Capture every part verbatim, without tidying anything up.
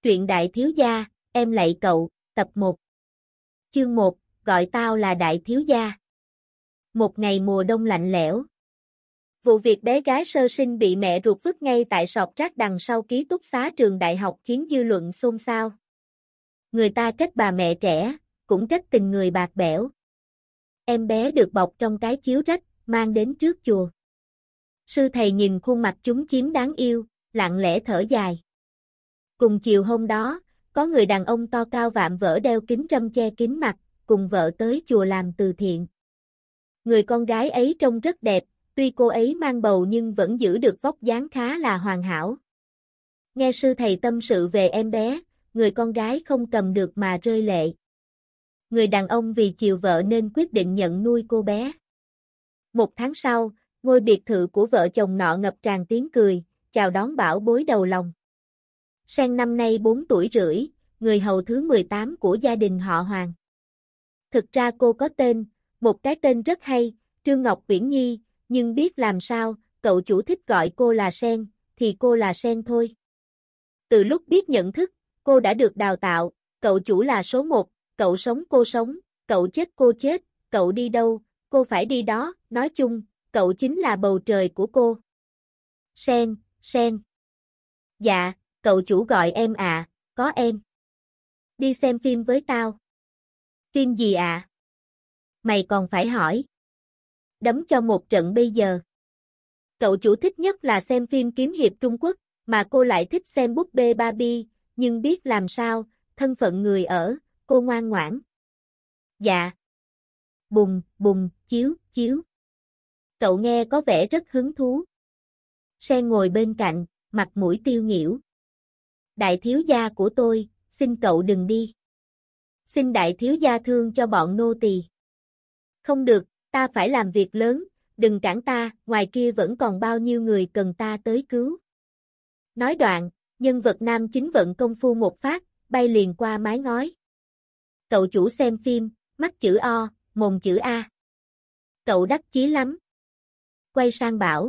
Truyện Đại Thiếu Gia, em lạy cậu, tập một. Chương một, gọi tao là Đại Thiếu Gia. Một ngày mùa đông lạnh lẽo. Vụ việc bé gái sơ sinh bị mẹ ruột vứt ngay tại sọt rác đằng sau ký túc xá trường đại học khiến dư luận xôn xao. Người ta trách bà mẹ trẻ, cũng trách tình người bạc bẽo. Em bé được bọc trong cái chiếu rách, mang đến trước chùa. Sư thầy nhìn khuôn mặt chúng chiếm đáng yêu, lặng lẽ thở dài. Cùng chiều hôm đó, có người đàn ông to cao vạm vỡ đeo kính râm che kín mặt, cùng vợ tới chùa làm từ thiện. Người con gái ấy trông rất đẹp, tuy cô ấy mang bầu nhưng vẫn giữ được vóc dáng khá là hoàn hảo. Nghe sư thầy tâm sự về em bé, người con gái không cầm được mà rơi lệ. Người đàn ông vì chiều vợ nên quyết định nhận nuôi cô bé. Một tháng sau, ngôi biệt thự của vợ chồng nọ ngập tràn tiếng cười, chào đón bảo bối đầu lòng. Sen năm nay bốn tuổi rưỡi, người hầu thứ mười tám của gia đình họ Hoàng. Thực ra cô có tên, một cái tên rất hay, Trương Ngọc Uyển Nhi, nhưng biết làm sao, cậu chủ thích gọi cô là Sen, thì cô là Sen thôi. Từ lúc biết nhận thức, cô đã được đào tạo, cậu chủ là số một, cậu sống cô sống, cậu chết cô chết, cậu đi đâu, cô phải đi đó, nói chung, cậu chính là bầu trời của cô. Sen, Sen. Dạ, cậu chủ gọi em ạ, à, có em. Đi xem phim với tao. Phim gì ạ? À? Mày còn phải hỏi. Đấm cho một trận bây giờ. Cậu chủ thích nhất là xem phim kiếm hiệp Trung Quốc, mà cô lại thích xem búp bê Barbie, nhưng biết làm sao, thân phận người ở, cô ngoan ngoãn. Dạ. Bùng, bùng, chiếu, chiếu. Cậu nghe có vẻ rất hứng thú. Sen ngồi bên cạnh, mặt mũi tiêu nghỉu. Đại thiếu gia của tôi, xin cậu đừng đi. Xin đại thiếu gia thương cho bọn nô tỳ. Không được, ta phải làm việc lớn, đừng cản ta, ngoài kia vẫn còn bao nhiêu người cần ta tới cứu. Nói đoạn, nhân vật nam chính vận công phu một phát, bay liền qua mái ngói. Cậu chủ xem phim, mắt chữ O, mồm chữ A. Cậu đắc chí lắm. Quay sang bảo.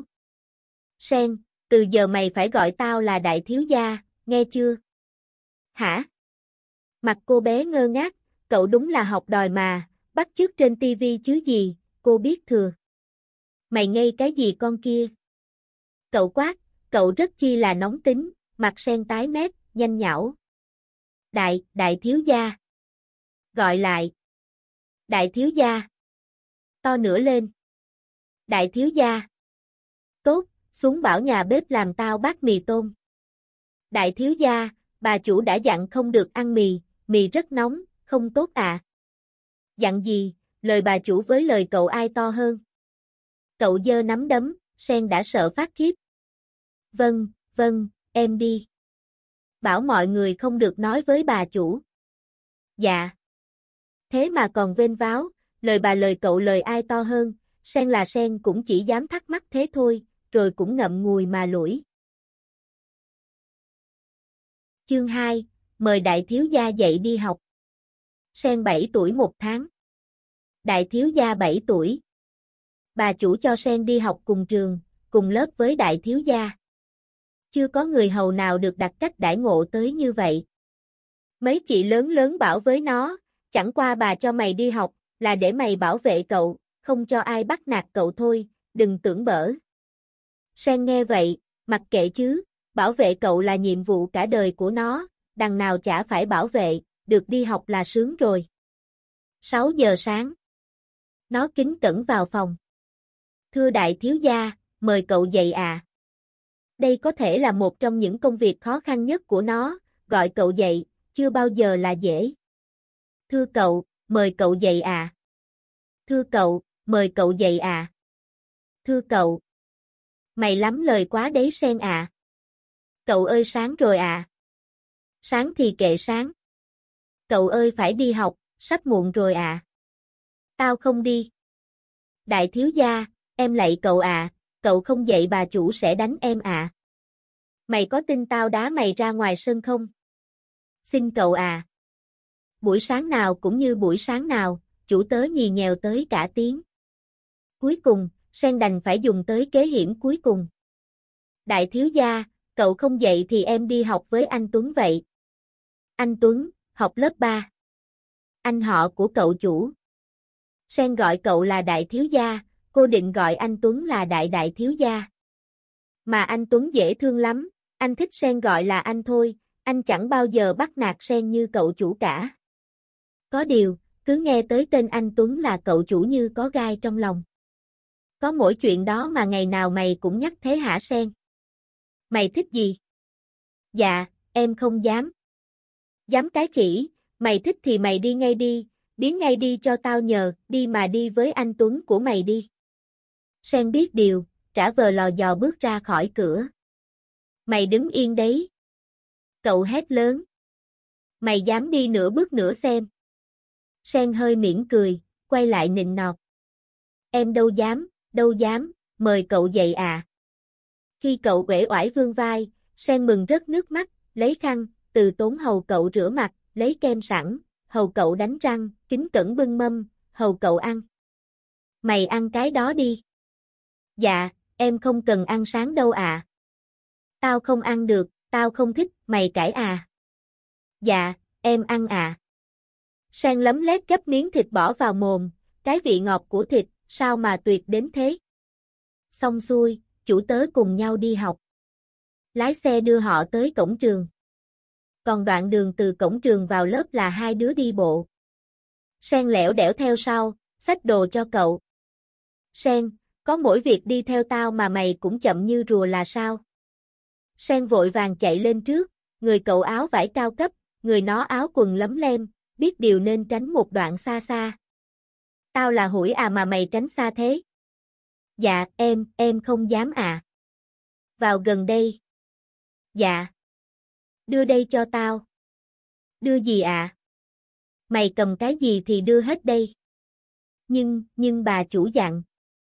Sen, từ giờ mày phải gọi tao là đại thiếu gia, nghe chưa? Hả? Mặt cô bé ngơ ngác, cậu đúng là học đòi mà, bắt chước trên tivi chứ gì, cô biết thừa. Mày ngây cái gì con kia? Cậu quát, cậu rất chi là nóng tính, mặt Sen tái mét, nhanh nhảu. Đại, đại thiếu gia. Gọi lại. Đại thiếu gia. To nữa lên. Đại thiếu gia. Tốt, xuống bảo nhà bếp làm tao bát mì tôm. Đại thiếu gia, bà chủ đã dặn không được ăn mì, mì rất nóng, không tốt à. Dặn gì, lời bà chủ với lời cậu ai to hơn. Cậu giơ nắm đấm, Sen đã sợ phát khiếp. Vâng, vâng, em đi. Bảo mọi người không được nói với bà chủ. Dạ. Thế mà còn vênh váo, lời bà lời cậu lời ai to hơn, Sen là Sen cũng chỉ dám thắc mắc thế thôi, rồi cũng ngậm ngùi mà lủi. Chương hai, mời đại thiếu gia dậy đi học. Sen bảy tuổi một tháng. Đại thiếu gia bảy tuổi. Bà chủ cho Sen đi học cùng trường, cùng lớp với đại thiếu gia. Chưa có người hầu nào được đặt cách đãi ngộ tới như vậy. Mấy chị lớn lớn bảo với nó, chẳng qua bà cho mày đi học, là để mày bảo vệ cậu, không cho ai bắt nạt cậu thôi, đừng tưởng bở. Sen nghe vậy, mặc kệ chứ, bảo vệ cậu là nhiệm vụ cả đời của nó, đằng nào chả phải bảo vệ, được đi học là sướng rồi. sáu giờ sáng. Nó kính cẩn vào phòng. Thưa đại thiếu gia, mời cậu dậy à. Đây có thể là một trong những công việc khó khăn nhất của nó, gọi cậu dậy, chưa bao giờ là dễ. Thưa cậu, mời cậu dậy à. Thưa cậu, mời cậu dậy à. Thưa cậu. Mày lắm lời quá đấy Sen à. Cậu ơi sáng rồi à. Sáng thì kệ sáng. Cậu ơi phải đi học, sắp muộn rồi à. Tao không đi. Đại thiếu gia, em lạy cậu à, cậu không dậy bà chủ sẽ đánh em à. Mày có tin tao đá mày ra ngoài sân không? Xin cậu à. Buổi sáng nào cũng như buổi sáng nào, chủ tớ nhì nhèo tới cả tiếng. Cuối cùng, Sen đành phải dùng tới kế hiểm cuối cùng. Đại thiếu gia, cậu không dậy thì em đi học với anh Tuấn vậy. Anh Tuấn, học lớp ba. Anh họ của cậu chủ. Sen gọi cậu là đại thiếu gia, cô định gọi anh Tuấn là đại đại thiếu gia. Mà anh Tuấn dễ thương lắm, anh thích Sen gọi là anh thôi, anh chẳng bao giờ bắt nạt Sen như cậu chủ cả. Có điều, cứ nghe tới tên anh Tuấn là cậu chủ như có gai trong lòng. Có mỗi chuyện đó mà ngày nào mày cũng nhắc thế hả Sen? Mày thích gì? Dạ, em không dám. Dám cái khỉ, mày thích thì mày đi ngay đi, biến ngay đi cho tao nhờ, đi mà đi với anh Tuấn của mày đi. Sen biết điều, trả vờ lò dò bước ra khỏi cửa. Mày đứng yên đấy. Cậu hét lớn. Mày dám đi nửa bước nữa xem. Sen hơi mỉm cười, quay lại nịnh nọt. Em đâu dám, đâu dám, mời cậu dậy à. Khi cậu uể oải vươn vai, Sen mừng rớt nước mắt, lấy khăn, từ tốn hầu cậu rửa mặt, lấy kem sẵn, hầu cậu đánh răng, kính cẩn bưng mâm, hầu cậu ăn. Mày ăn cái đó đi. Dạ, em không cần ăn sáng đâu à. Tao không ăn được, tao không thích, mày cãi à. Dạ, em ăn à. Sen lấm lét gấp miếng thịt bỏ vào mồm, cái vị ngọt của thịt, sao mà tuyệt đến thế. Xong xuôi, chủ tớ cùng nhau đi học. Lái xe đưa họ tới cổng trường. Còn đoạn đường từ cổng trường vào lớp là hai đứa đi bộ. Sen lẻo đẻo theo sau, xách đồ cho cậu. Sen, có mỗi việc đi theo tao mà mày cũng chậm như rùa là sao? Sen vội vàng chạy lên trước, người cậu áo vải cao cấp, người nó áo quần lấm lem, biết điều nên tránh một đoạn xa xa. Tao là hủi à mà mày tránh xa thế? Dạ, em, em không dám à. Vào gần đây. Dạ. Đưa đây cho tao. Đưa gì à? Mày cầm cái gì thì đưa hết đây. Nhưng, nhưng bà chủ dặn.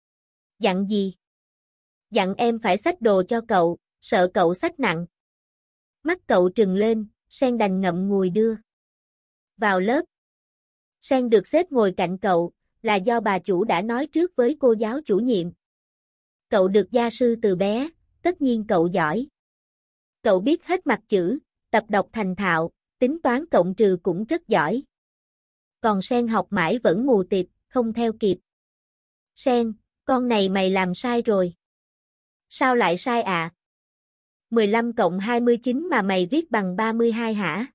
Dặn gì? Dặn em phải xách đồ cho cậu, sợ cậu xách nặng. Mắt cậu trừng lên, Sen đành ngậm ngùi đưa. Vào lớp. Sen được xếp ngồi cạnh cậu, là do bà chủ đã nói trước với cô giáo chủ nhiệm. Cậu được gia sư từ bé, tất nhiên cậu giỏi. Cậu biết hết mặt chữ, tập đọc thành thạo, tính toán cộng trừ cũng rất giỏi. Còn Sen học mãi vẫn mù tịt, không theo kịp. Sen, con này mày làm sai rồi. Sao lại sai à? mười lăm cộng hai mươi chín mà mày viết bằng ba mươi hai hả?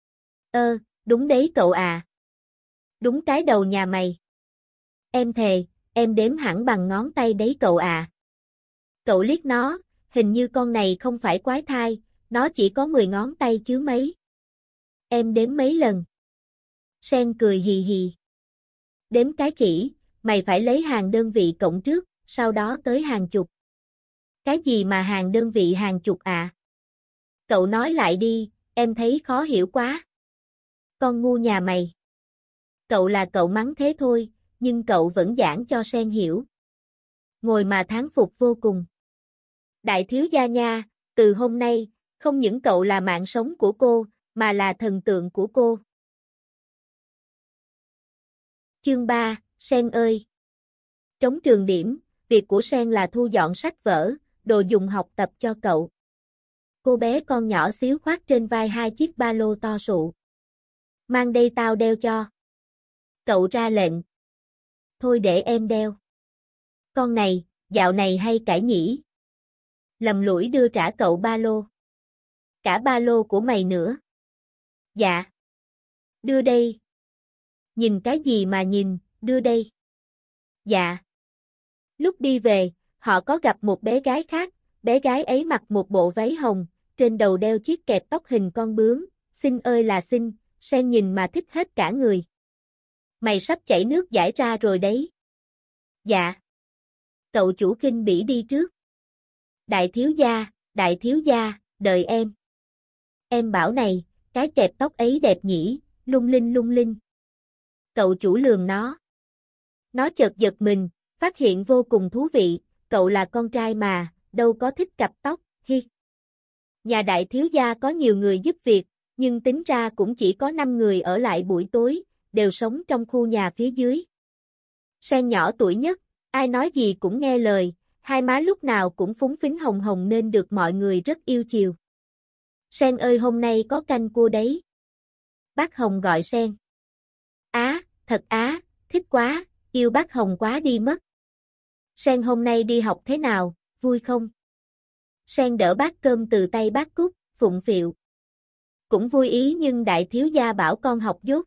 Ơ, đúng đấy cậu à. Đúng cái đầu nhà mày. Em thề, em đếm hẳn bằng ngón tay đấy cậu à. Cậu liếc nó, hình như con này không phải quái thai, nó chỉ có mười ngón tay chứ mấy. Em đếm mấy lần. Sen cười hì hì. Đếm cái khỉ, mày phải lấy hàng đơn vị cộng trước, sau đó tới hàng chục. Cái gì mà hàng đơn vị hàng chục à? Cậu nói lại đi, em thấy khó hiểu quá. Con ngu nhà mày. Cậu là cậu mắng thế thôi, nhưng cậu vẫn giảng cho Sen hiểu. Ngồi mà thán phục vô cùng. Đại thiếu gia nha, từ hôm nay, không những cậu là mạng sống của cô, mà là thần tượng của cô. Chương ba, Sen ơi. Trống trường điểm, việc của Sen là thu dọn sách vở, đồ dùng học tập cho cậu. Cô bé con nhỏ xíu khoác trên vai hai chiếc ba lô to sụ. Mang đây tao đeo cho. Cậu ra lệnh. Thôi để em đeo. Con này, dạo này hay cãi nhỉ? Lầm lũi đưa trả cậu ba lô. Cả ba lô của mày nữa. Dạ. Đưa đây. Nhìn cái gì mà nhìn, đưa đây. Dạ. Lúc đi về, họ có gặp một bé gái khác, bé gái ấy mặc một bộ váy hồng, trên đầu đeo chiếc kẹp tóc hình con bướm, xinh ơi là xinh, Sen nhìn mà thích hết cả người. Mày sắp chảy nước dãi ra rồi đấy. Dạ. Cậu chủ khinh bỉ đi trước. Đại thiếu gia, đại thiếu gia, đợi em. Em bảo này, cái kẹp tóc ấy đẹp nhỉ, lung linh lung linh. Cậu chủ lườm nó. Nó chợt giật mình, phát hiện vô cùng thú vị, cậu là con trai mà, đâu có thích cặp tóc, hi. Nhà đại thiếu gia có nhiều người giúp việc, nhưng tính ra cũng chỉ có năm người ở lại buổi tối, đều sống trong khu nhà phía dưới. Sen nhỏ tuổi nhất, ai nói gì cũng nghe lời, hai má lúc nào cũng phúng phính hồng hồng nên được mọi người rất yêu chiều. Sen ơi hôm nay có canh cua đấy. Bác Hồng gọi Sen. Á, thật á, thích quá, yêu bác Hồng quá đi mất. Sen hôm nay đi học thế nào, vui không? Sen đỡ bát cơm từ tay bác Cúc, phụng phịu. Cũng vui ý nhưng đại thiếu gia bảo con học dốt.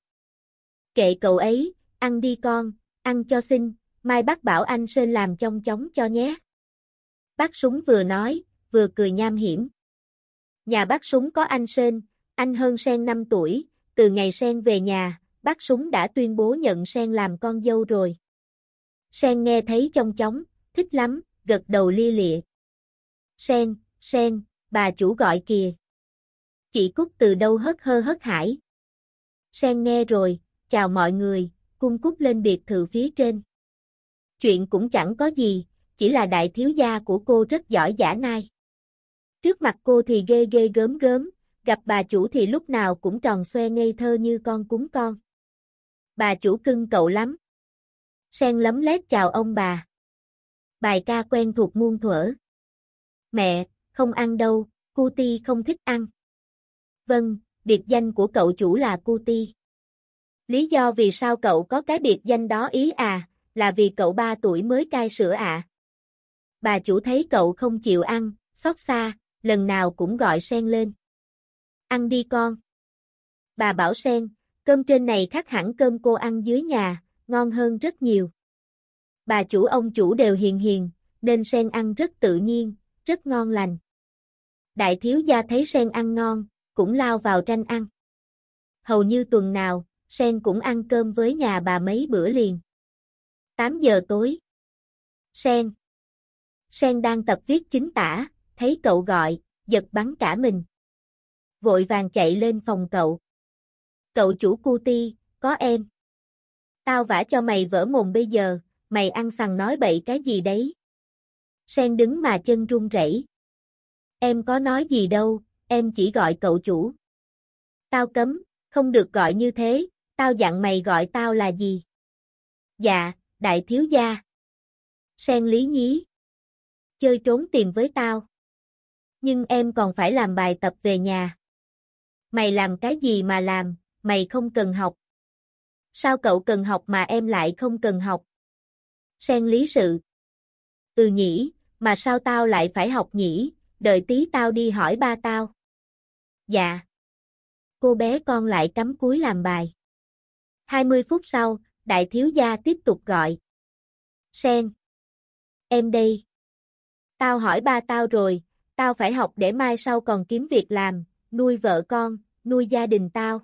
Kệ cậu ấy, ăn đi con, ăn cho xinh, mai bác bảo anh Sơn làm chong chóng cho nhé. Bác Súng vừa nói, vừa cười nham hiểm. Nhà bác Súng có anh Sơn, anh hơn Sen năm tuổi, từ ngày Sen về nhà, bác Súng đã tuyên bố nhận Sen làm con dâu rồi. Sen nghe thấy chong chóng, thích lắm, gật đầu lia lịa. Sen, Sen, bà chủ gọi kìa. Chị Cúc từ đâu hớt hơ hớt hải. Sen nghe rồi, chào mọi người, cung cúc lên biệt thự phía trên. Chuyện cũng chẳng có gì, chỉ là đại thiếu gia của cô rất giỏi dã nai. Trước mặt cô thì ghê ghê gớm gớm, gặp bà chủ thì lúc nào cũng tròn xoe ngây thơ như con cún con. Bà chủ cưng cậu lắm. Sen lấm lét chào ông bà. Bài ca quen thuộc muôn thuở. Mẹ, không ăn đâu, Cutie không thích ăn. Vâng, biệt danh của cậu chủ là Cutie. Lý do vì sao cậu có cái biệt danh đó ý à, là vì cậu ba tuổi mới cai sữa ạ. À. Bà chủ thấy cậu không chịu ăn, xót xa, lần nào cũng gọi Sen lên. Ăn đi con. Bà bảo Sen, cơm trên này khác hẳn cơm cô ăn dưới nhà, ngon hơn rất nhiều. Bà chủ ông chủ đều hiền hiền, nên Sen ăn rất tự nhiên, rất ngon lành. Đại thiếu gia thấy Sen ăn ngon, cũng lao vào tranh ăn. Hầu như tuần nào, Sen cũng ăn cơm với nhà bà mấy bữa liền. tám giờ tối. Sen. Sen đang tập viết chính tả, thấy cậu gọi, giật bắn cả mình. Vội vàng chạy lên phòng cậu. Cậu chủ Cutie, có em. Tao vả cho mày vỡ mồm bây giờ, mày ăn xằn nói bậy cái gì đấy. Sen đứng mà chân run rẩy. Em có nói gì đâu, em chỉ gọi cậu chủ. Tao cấm, không được gọi như thế, tao dặn mày gọi tao là gì? Dạ, đại thiếu gia. Sen lý nhí. Chơi trốn tìm với tao. Nhưng em còn phải làm bài tập về nhà. Mày làm cái gì mà làm, mày không cần học. Sao cậu cần học mà em lại không cần học? Sen lý sự. Ừ nhỉ, mà sao tao lại phải học nhỉ, đợi tí tao đi hỏi ba tao. Dạ. Cô bé con lại cắm cúi làm bài. hai mươi phút sau, đại thiếu gia tiếp tục gọi. Sen. Em đây. Tao hỏi ba tao rồi, tao phải học để mai sau còn kiếm việc làm, nuôi vợ con, nuôi gia đình tao.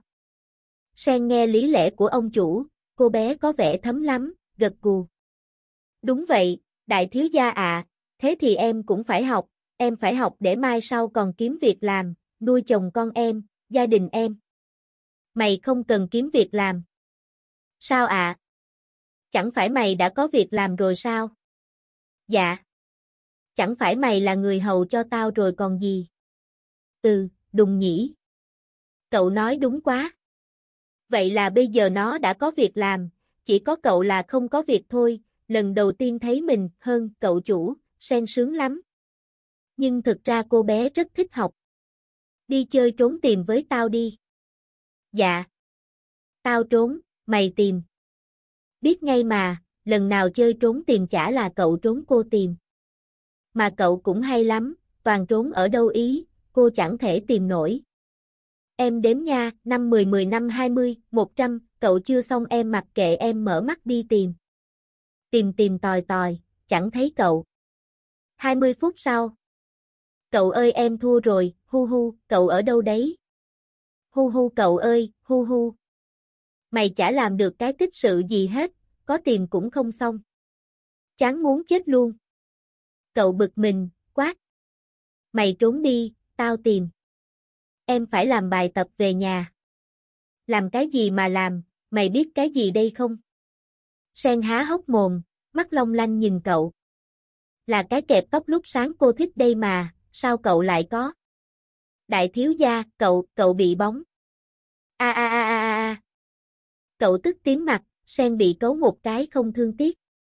Sen nghe lý lẽ của ông chủ, cô bé có vẻ thấm lắm, gật gù. Đúng vậy, đại thiếu gia ạ, thế thì em cũng phải học, em phải học để mai sau còn kiếm việc làm, nuôi chồng con em, gia đình em. Mày không cần kiếm việc làm. Sao ạ? À? Chẳng phải mày đã có việc làm rồi sao? Dạ. Chẳng phải mày là người hầu cho tao rồi còn gì? Ừ, đùng nhỉ. Cậu nói đúng quá. Vậy là bây giờ nó đã có việc làm, chỉ có cậu là không có việc thôi, lần đầu tiên thấy mình hơn cậu chủ, Sen sướng lắm. Nhưng thực ra cô bé rất thích học. Đi chơi trốn tìm với tao đi. Dạ. Tao trốn, mày tìm. Biết ngay mà, lần nào chơi trốn tìm chả là cậu trốn cô tìm. Mà cậu cũng hay lắm, toàn trốn ở đâu ý, cô chẳng thể tìm nổi. Em đếm nha, năm mười mười năm hai mươi, một trăm, cậu chưa xong em mặc kệ em mở mắt đi tìm. Tìm tìm tòi tòi, chẳng thấy cậu. hai mươi phút sau. Cậu ơi em thua rồi, hu hu, cậu ở đâu đấy? Hu hu cậu ơi, hu hu. Mày chả làm được cái tích sự gì hết, có tìm cũng không xong. Chán muốn chết luôn. Cậu bực mình, quát. Mày trốn đi, tao tìm. Em phải làm bài tập về nhà. Làm cái gì mà làm, mày biết cái gì đây không? Sen há hốc mồm, mắt long lanh nhìn cậu. Là cái kẹp tóc lúc sáng cô thích đây mà, sao cậu lại có? Đại thiếu gia, cậu, cậu bị bóng. A a a a a. Cậu tức tím mặt, Sen bị cấu một cái không thương tiếc.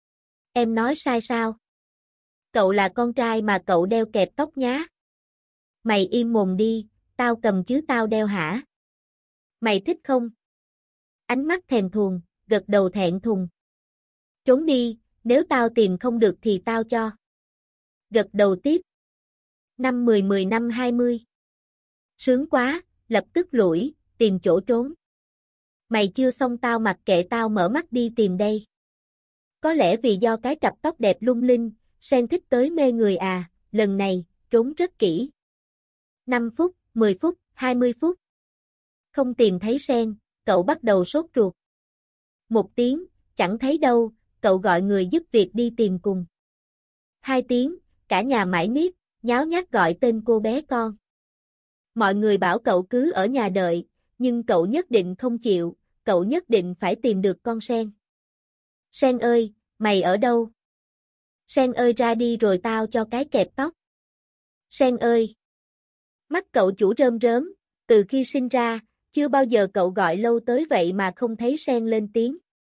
Em nói sai sao? Cậu là con trai mà cậu đeo kẹp tóc nhá. Mày im mồm đi, tao cầm chứ tao đeo hả? Mày thích không? Ánh mắt thèm thuồng, gật đầu thẹn thùng. Trốn đi, nếu tao tìm không được thì tao cho. Gật đầu tiếp. Năm mười mười năm hai mươi. Sướng quá, lập tức lủi, tìm chỗ trốn. Mày chưa xong tao mặc kệ tao mở mắt đi tìm đây. Có lẽ vì do cái cặp tóc đẹp lung linh, Sen thích tới mê người à, lần này, trốn rất kỹ. năm phút, mười phút, hai mươi phút. Không tìm thấy Sen, cậu bắt đầu sốt ruột. Một tiếng, chẳng thấy đâu, cậu gọi người giúp việc đi tìm cùng. Hai tiếng, cả nhà mải miết, nháo nhác gọi tên cô bé con. Mọi người bảo cậu cứ ở nhà đợi, nhưng cậu nhất định không chịu, cậu nhất định phải tìm được con Sen. Sen ơi, mày ở đâu? Sen ơi ra đi rồi tao cho cái kẹp tóc. Sen ơi! Mắt cậu chủ rơm rớm, từ khi sinh ra, chưa bao giờ cậu gọi lâu tới vậy mà không thấy Sen lên tiếng.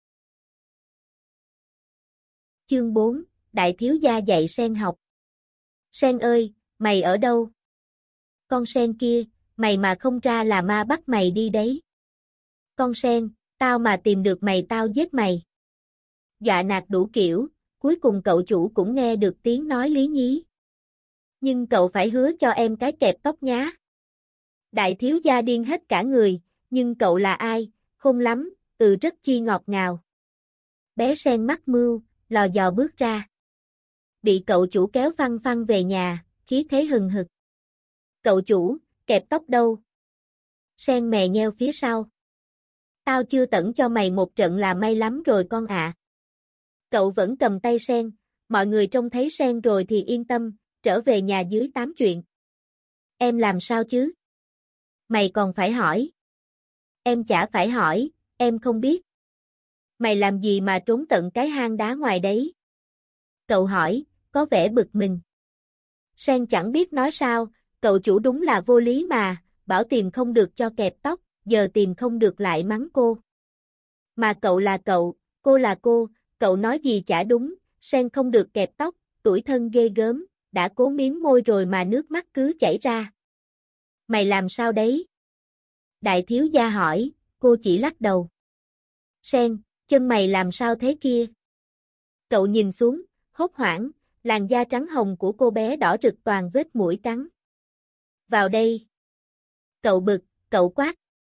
Chương bốn, Đại thiếu gia dạy Sen học. Sen ơi, mày ở đâu? Con Sen kia, mày mà không ra là ma bắt mày đi đấy. Con Sen, tao mà tìm được mày tao giết mày. Dọa nạt đủ kiểu, cuối cùng cậu chủ cũng nghe được tiếng nói lý nhí. Nhưng cậu phải hứa cho em cái kẹp tóc nhá. Đại thiếu gia điên hết cả người, nhưng cậu là ai, khôn lắm, ừ rất chi ngọt ngào. Bé Sen mắc mưu, lò dò bước ra. Bị cậu chủ kéo phăng phăng về nhà, khí thế hừng hực. Cậu chủ, kẹp tóc đâu? Sen mè nheo phía sau. Tao chưa tẩn cho mày một trận là may lắm rồi con ạ. Cậu vẫn cầm tay Sen, mọi người trông thấy Sen rồi thì yên tâm, trở về nhà dưới tám chuyện. Em làm sao chứ? Mày còn phải hỏi. Em chả phải hỏi, em không biết. Mày làm gì mà trốn tận cái hang đá ngoài đấy? Cậu hỏi, có vẻ bực mình. Sen chẳng biết nói sao, cậu chủ đúng là vô lý mà, bảo tìm không được cho kẹp tóc, giờ tìm không được lại mắng cô. Mà cậu là cậu, cô là cô, cậu nói gì chả đúng, Sen không được kẹp tóc, tủi thân ghê gớm, đã cố miếm môi rồi mà nước mắt cứ chảy ra. Mày làm sao đấy? Đại thiếu gia hỏi, cô chỉ lắc đầu. Sen, chân mày làm sao thế kia? Cậu nhìn xuống, hốt hoảng, làn da trắng hồng của cô bé đỏ rực toàn vết mũi cắn. Vào đây. Cậu bực, cậu quát.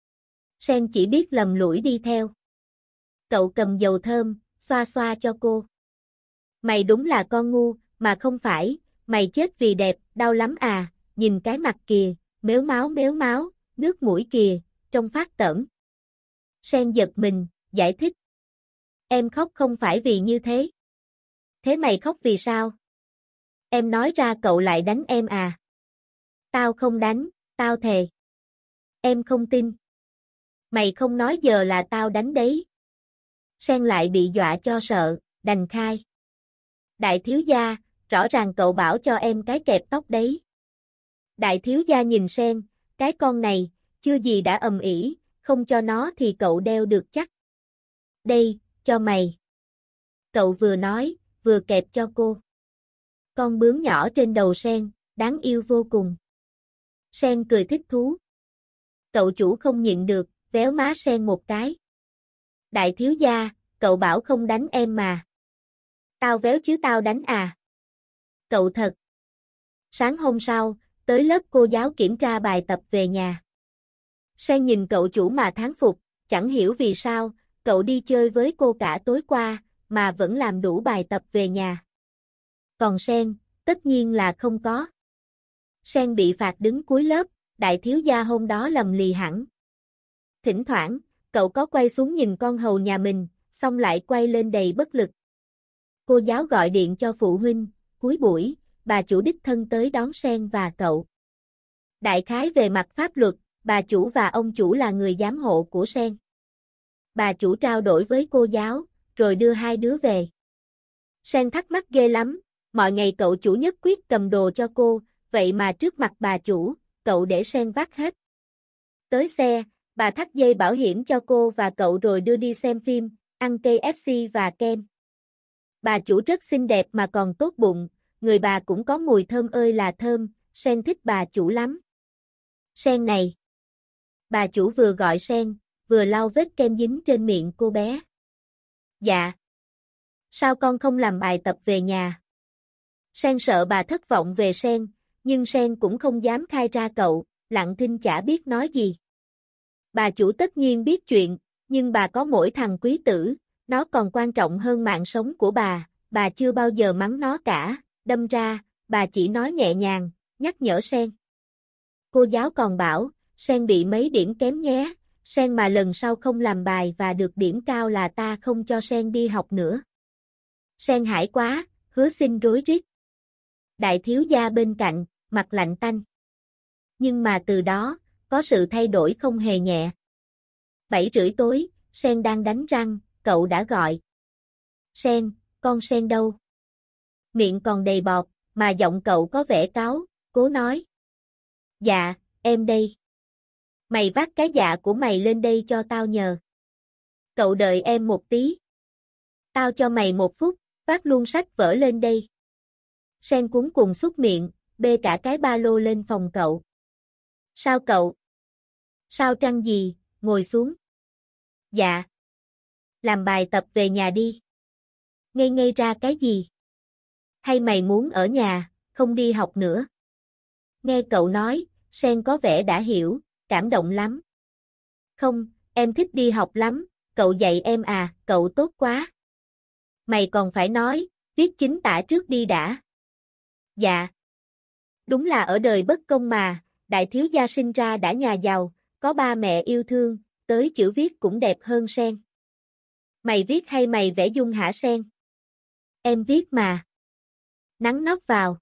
Sen chỉ biết lầm lũi đi theo. Cậu cầm dầu thơm, xoa xoa cho cô. Mày đúng là con ngu, mà không phải, mày chết vì đẹp, đau lắm à, nhìn cái mặt kìa, mếu máu mếu máu, nước mũi kìa, trông phát tởm. Sen giật mình, giải thích. Em khóc không phải vì như thế. Thế mày khóc vì sao? Em nói ra cậu lại đánh em à? Tao không đánh, tao thề. Em không tin. Mày không nói giờ là tao đánh đấy. Sen lại bị dọa cho sợ, đành khai. Đại thiếu gia, rõ ràng cậu bảo cho em cái kẹp tóc đấy. Đại thiếu gia nhìn Sen, cái con này, chưa gì đã ầm ĩ, không cho nó thì cậu đeo được chắc. Đây, cho mày. Cậu vừa nói, vừa kẹp cho cô. Con bướm nhỏ trên đầu Sen, đáng yêu vô cùng. Sen cười thích thú. Cậu chủ không nhịn được, véo má Sen một cái. Đại thiếu gia, cậu bảo không đánh em mà. Tao véo chứ tao đánh à? Cậu thật. Sáng hôm sau, tới lớp cô giáo kiểm tra bài tập về nhà. Sen nhìn cậu chủ mà thán phục, chẳng hiểu vì sao, cậu đi chơi với cô cả tối qua, mà vẫn làm đủ bài tập về nhà. Còn Sen, tất nhiên là không có. Sen bị phạt đứng cuối lớp, đại thiếu gia hôm đó lầm lì hẳn. Thỉnh thoảng, cậu có quay xuống nhìn con hầu nhà mình, xong lại quay lên đầy bất lực. Cô giáo gọi điện cho phụ huynh, cuối buổi, bà chủ đích thân tới đón Sen và cậu. Đại khái về mặt pháp luật, bà chủ và ông chủ là người giám hộ của Sen. Bà chủ trao đổi với cô giáo, rồi đưa hai đứa về. Sen thắc mắc ghê lắm, mọi ngày cậu chủ nhất quyết cầm đồ cho cô, vậy mà trước mặt bà chủ, cậu để Sen vác hết. Tới xe, bà thắt dây bảo hiểm cho cô và cậu rồi đưa đi xem phim, ăn ca ép xê và kem. Bà chủ rất xinh đẹp mà còn tốt bụng, người bà cũng có mùi thơm ơi là thơm, Sen thích bà chủ lắm. Sen này. Bà chủ vừa gọi sen, vừa lau vết kem dính trên miệng cô bé. Dạ. Sao con không làm bài tập về nhà? Sen sợ bà thất vọng về Sen, nhưng Sen cũng không dám khai ra cậu, lặng thinh chả biết nói gì. Bà chủ tất nhiên biết chuyện, nhưng bà có mỗi thằng quý tử, nó còn quan trọng hơn mạng sống của bà, bà chưa bao giờ mắng nó cả, đâm ra, bà chỉ nói nhẹ nhàng, nhắc nhở Sen. Cô giáo còn bảo, Sen bị mấy điểm kém nhé, Sen mà lần sau không làm bài và được điểm cao là ta không cho Sen đi học nữa. Sen hãi quá, hứa xin rối rít. Đại thiếu gia bên cạnh, mặt lạnh tanh. Nhưng mà từ đó, có sự thay đổi không hề nhẹ. Bảy rưỡi tối, Sen đang đánh răng, cậu đã gọi. Sen, con Sen đâu? Miệng còn đầy bọt, mà giọng cậu có vẻ cáu, cố nói. Dạ, em đây. Mày vác cái dạ của mày lên đây cho tao nhờ. Cậu đợi em một tí. Tao cho mày một phút, vác luôn sách vở lên đây. Sen cuống cuồng súc miệng, bê cả cái ba lô lên phòng cậu. Sao cậu? Sao trăng gì, ngồi xuống. Dạ. Làm bài tập về nhà đi. Ngây ngây ra cái gì? Hay mày muốn ở nhà, không đi học nữa? Nghe cậu nói, Sen có vẻ đã hiểu, cảm động lắm. Không, em thích đi học lắm, cậu dạy em à, cậu tốt quá. Mày còn phải nói, viết chính tả trước đi đã. Dạ. Đúng là ở đời bất công mà, đại thiếu gia sinh ra đã nhà giàu, có ba mẹ yêu thương, tới chữ viết cũng đẹp hơn Sen. Mày viết hay mày vẽ dung hả Sen? Em viết mà. Nắn nót vào.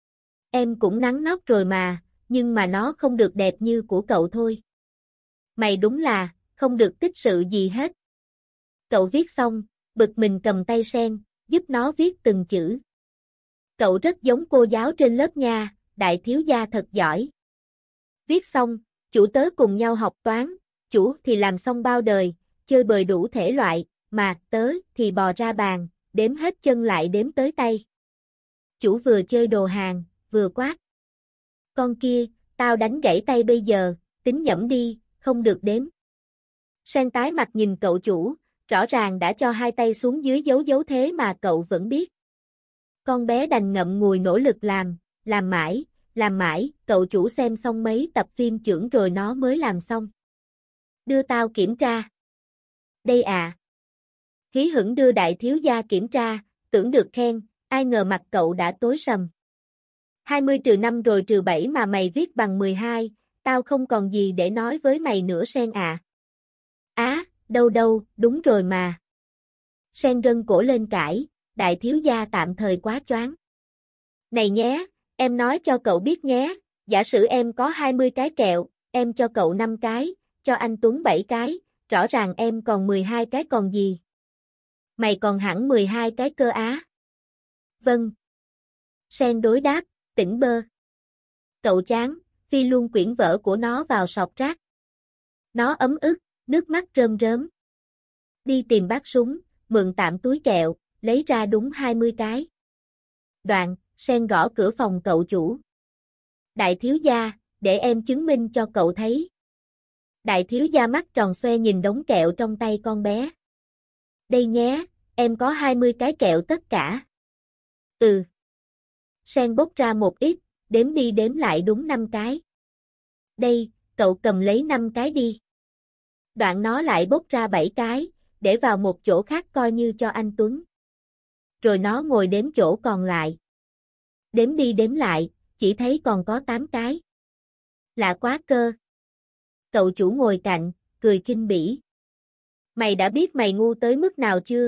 Em cũng nắn nót rồi mà, nhưng mà nó không được đẹp như của cậu thôi. Mày đúng là, không được tích sự gì hết. Cậu viết xong, bực mình cầm tay Sen, giúp nó viết từng chữ. Cậu rất giống cô giáo trên lớp nha, đại thiếu gia thật giỏi. Viết xong, chủ tớ cùng nhau học toán, chủ thì làm xong bao đời, chơi bời đủ thể loại, mà tớ thì bò ra bàn, đếm hết chân lại đếm tới tay. Chủ vừa chơi đồ hàng, vừa quát. Con kia, tao đánh gãy tay bây giờ, tính nhẩm đi, không được đếm. Sen tái mặt nhìn cậu chủ, rõ ràng đã cho hai tay xuống dưới dấu dấu thế mà cậu vẫn biết. Con bé đành ngậm ngùi nỗ lực làm, làm mãi, làm mãi, cậu chủ xem xong mấy tập phim chưởng rồi nó mới làm xong. Đưa tao kiểm tra. Đây à. Hí hửng đưa đại thiếu gia kiểm tra, tưởng được khen, ai ngờ mặt cậu đã tối sầm. hai mươi trừ năm rồi trừ bảy mà mày viết bằng mười hai, tao không còn gì để nói với mày nữa Sen à. Á, đâu đâu, đúng rồi mà. Sen gân cổ lên cãi, đại thiếu gia tạm thời quá choáng. Này nhé, em nói cho cậu biết nhé, giả sử em có hai mươi cái kẹo, em cho cậu năm cái, cho anh Tuấn bảy cái, rõ ràng em còn mười hai cái còn gì. Mày còn hẳn mười hai cái cơ á. Vâng. Sen đối đáp, tỉnh bơ. Cậu chán, phi luôn quyển vở của nó vào sọt rác. Nó ấm ức, nước mắt rơm rớm. Đi tìm bác súng, mượn tạm túi kẹo, lấy ra đúng hai mươi cái. Đoạn, Sen gõ cửa phòng cậu chủ. Đại thiếu gia, để em chứng minh cho cậu thấy. Đại thiếu gia mắt tròn xoe nhìn đống kẹo trong tay con bé. Đây nhé, em có hai mươi cái kẹo tất cả. Ừ. Sen bốc ra một ít, đếm đi đếm lại đúng năm cái. Đây, cậu cầm lấy năm cái đi. Đoạn nó lại bốc ra bảy cái, để vào một chỗ khác coi như cho anh Tuấn. Rồi nó ngồi đếm chỗ còn lại. Đếm đi đếm lại, chỉ thấy còn có tám cái. Lạ quá cơ. Cậu chủ ngồi cạnh, cười khinh bỉ. Mày đã biết mày ngu tới mức nào chưa?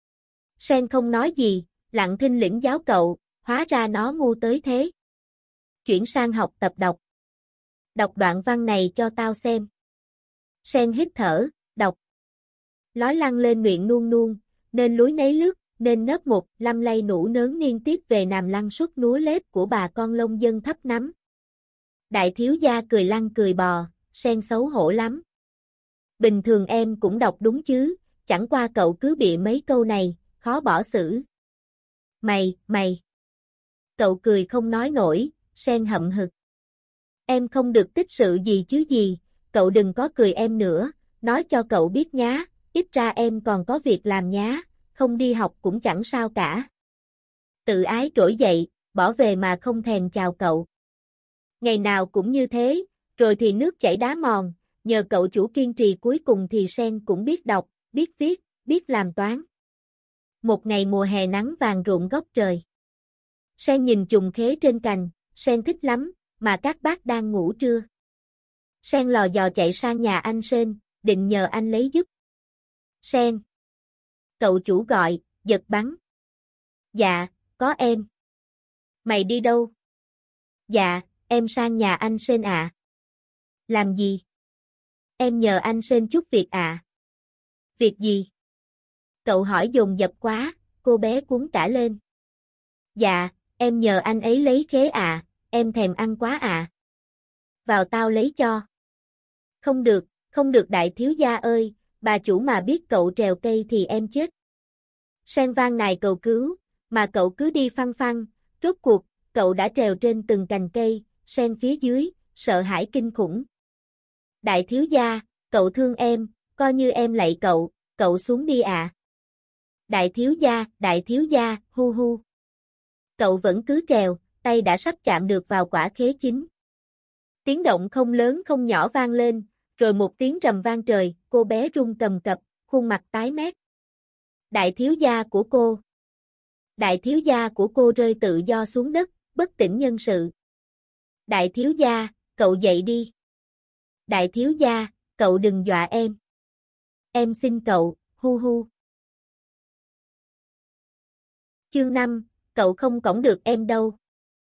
Sen không nói gì, lặng thinh lĩnh giáo cậu, hóa ra nó ngu tới thế. Chuyển sang học tập đọc. Đọc đoạn văn này cho tao xem. Sen hít thở, đọc. Lói lăng lên miệng nuông nuông, nên lúi nấy lướt, nên nớp một, lâm lay nũ nớn niên tiếp về nàm lăng suốt núa lép của bà con lông dân thấp nắm. Đại thiếu gia cười lăn cười bò, Sen xấu hổ lắm. Bình thường em cũng đọc đúng chứ, chẳng qua cậu cứ bịa mấy câu này, khó bỏ xử. Mày, mày. Cậu cười không nói nổi, Sen hậm hực. Em không được tích sự gì chứ gì, cậu đừng có cười em nữa, nói cho cậu biết nhá, ít ra em còn có việc làm nhá, không đi học cũng chẳng sao cả. Tự ái trỗi dậy, bỏ về mà không thèm chào cậu. Ngày nào cũng như thế, rồi thì nước chảy đá mòn, nhờ cậu chủ kiên trì cuối cùng thì Sen cũng biết đọc, biết viết, biết làm toán. Một ngày mùa hè nắng vàng rụng góc trời. Sen nhìn chùm khế trên cành, Sen thích lắm, mà các bác đang ngủ trưa. Sen lò dò chạy sang nhà anh Sên, định nhờ anh lấy giúp. Sen. Cậu chủ gọi, giật bắn. Dạ, có em. Mày đi đâu? Dạ, em sang nhà anh Sên ạ. Làm gì? Em nhờ anh Sên chút việc ạ. Việc gì? Cậu hỏi dồn dập quá, cô bé cuống cả lên. Dạ, em nhờ anh ấy lấy khế ạ, em thèm ăn quá ạ. Vào tao lấy cho. Không được, không được đại thiếu gia ơi, bà chủ mà biết cậu trèo cây thì em chết. Sen van nài cầu cứu, mà cậu cứ đi phăng phăng, rốt cuộc, cậu đã trèo trên từng cành cây, Sen phía dưới, sợ hãi kinh khủng. Đại thiếu gia, cậu thương em, coi như em lạy cậu, cậu xuống đi ạ. Đại thiếu gia, đại thiếu gia, hu hu. Cậu vẫn cứ trèo, tay đã sắp chạm được vào quả khế chính. Tiếng động không lớn không nhỏ vang lên, rồi một tiếng rầm vang trời, cô bé run cầm cập, khuôn mặt tái mét. Đại thiếu gia của cô. Đại thiếu gia của cô rơi tự do xuống đất, bất tỉnh nhân sự. Đại thiếu gia, cậu dậy đi. Đại thiếu gia, cậu đừng dọa em. Em xin cậu, hu hu. Chương năm, cậu không cõng được em đâu.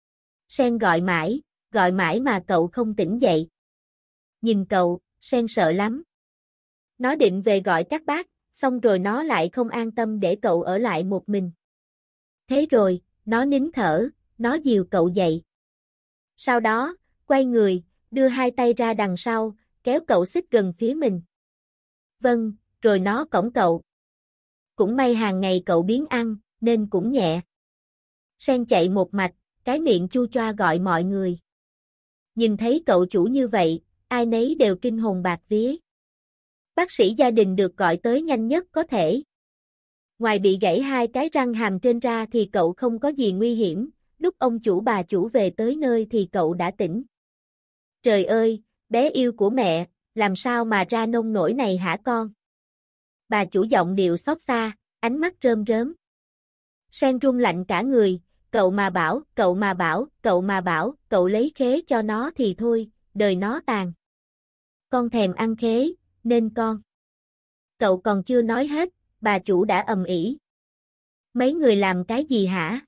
Sen gọi mãi, gọi mãi mà cậu không tỉnh dậy. Nhìn cậu, Sen sợ lắm. Nó định về gọi các bác, xong rồi nó lại không an tâm để cậu ở lại một mình. Thế rồi, nó nín thở, nó dìu cậu dậy. Sau đó, quay người, đưa hai tay ra đằng sau, kéo cậu xích gần phía mình. Vâng, rồi nó cõng cậu. Cũng may hàng ngày cậu biếng ăn, nên cũng nhẹ. Sen chạy một mạch, cái miệng chu choa gọi mọi người. Nhìn thấy cậu chủ như vậy, ai nấy đều kinh hồn bạt vía. Bác sĩ gia đình được gọi tới nhanh nhất có thể. Ngoài bị gãy hai cái răng hàm trên ra thì cậu không có gì nguy hiểm, lúc ông chủ bà chủ về tới nơi thì cậu đã tỉnh. Trời ơi, bé yêu của mẹ, làm sao mà ra nông nổi này hả con? Bà chủ giọng điệu xót xa, ánh mắt rơm rớm. Sen run lạnh cả người, cậu mà bảo, cậu mà bảo, cậu mà bảo, cậu lấy khế cho nó thì thôi, đời nó tàn. Con thèm ăn khế, nên con. Cậu còn chưa nói hết, bà chủ đã ầm ĩ. Mấy người làm cái gì hả?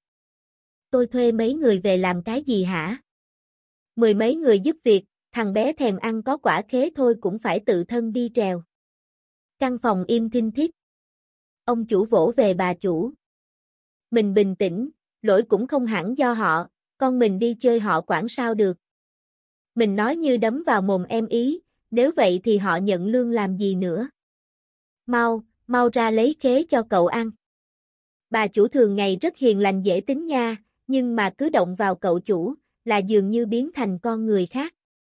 Tôi thuê mấy người về làm cái gì hả? Mười mấy người giúp việc, thằng bé thèm ăn có quả khế thôi cũng phải tự thân đi trèo. Căn phòng im thinh thít. Ông chủ vỗ về bà chủ. Mình bình tĩnh, lỗi cũng không hẳn do họ, con mình đi chơi họ quản sao được. Mình nói như đấm vào mồm em ý, nếu vậy thì họ nhận lương làm gì nữa. Mau, mau ra lấy khế cho cậu ăn. Bà chủ thường ngày rất hiền lành dễ tính nha, nhưng mà cứ động vào cậu chủ, là dường như biến thành con người khác.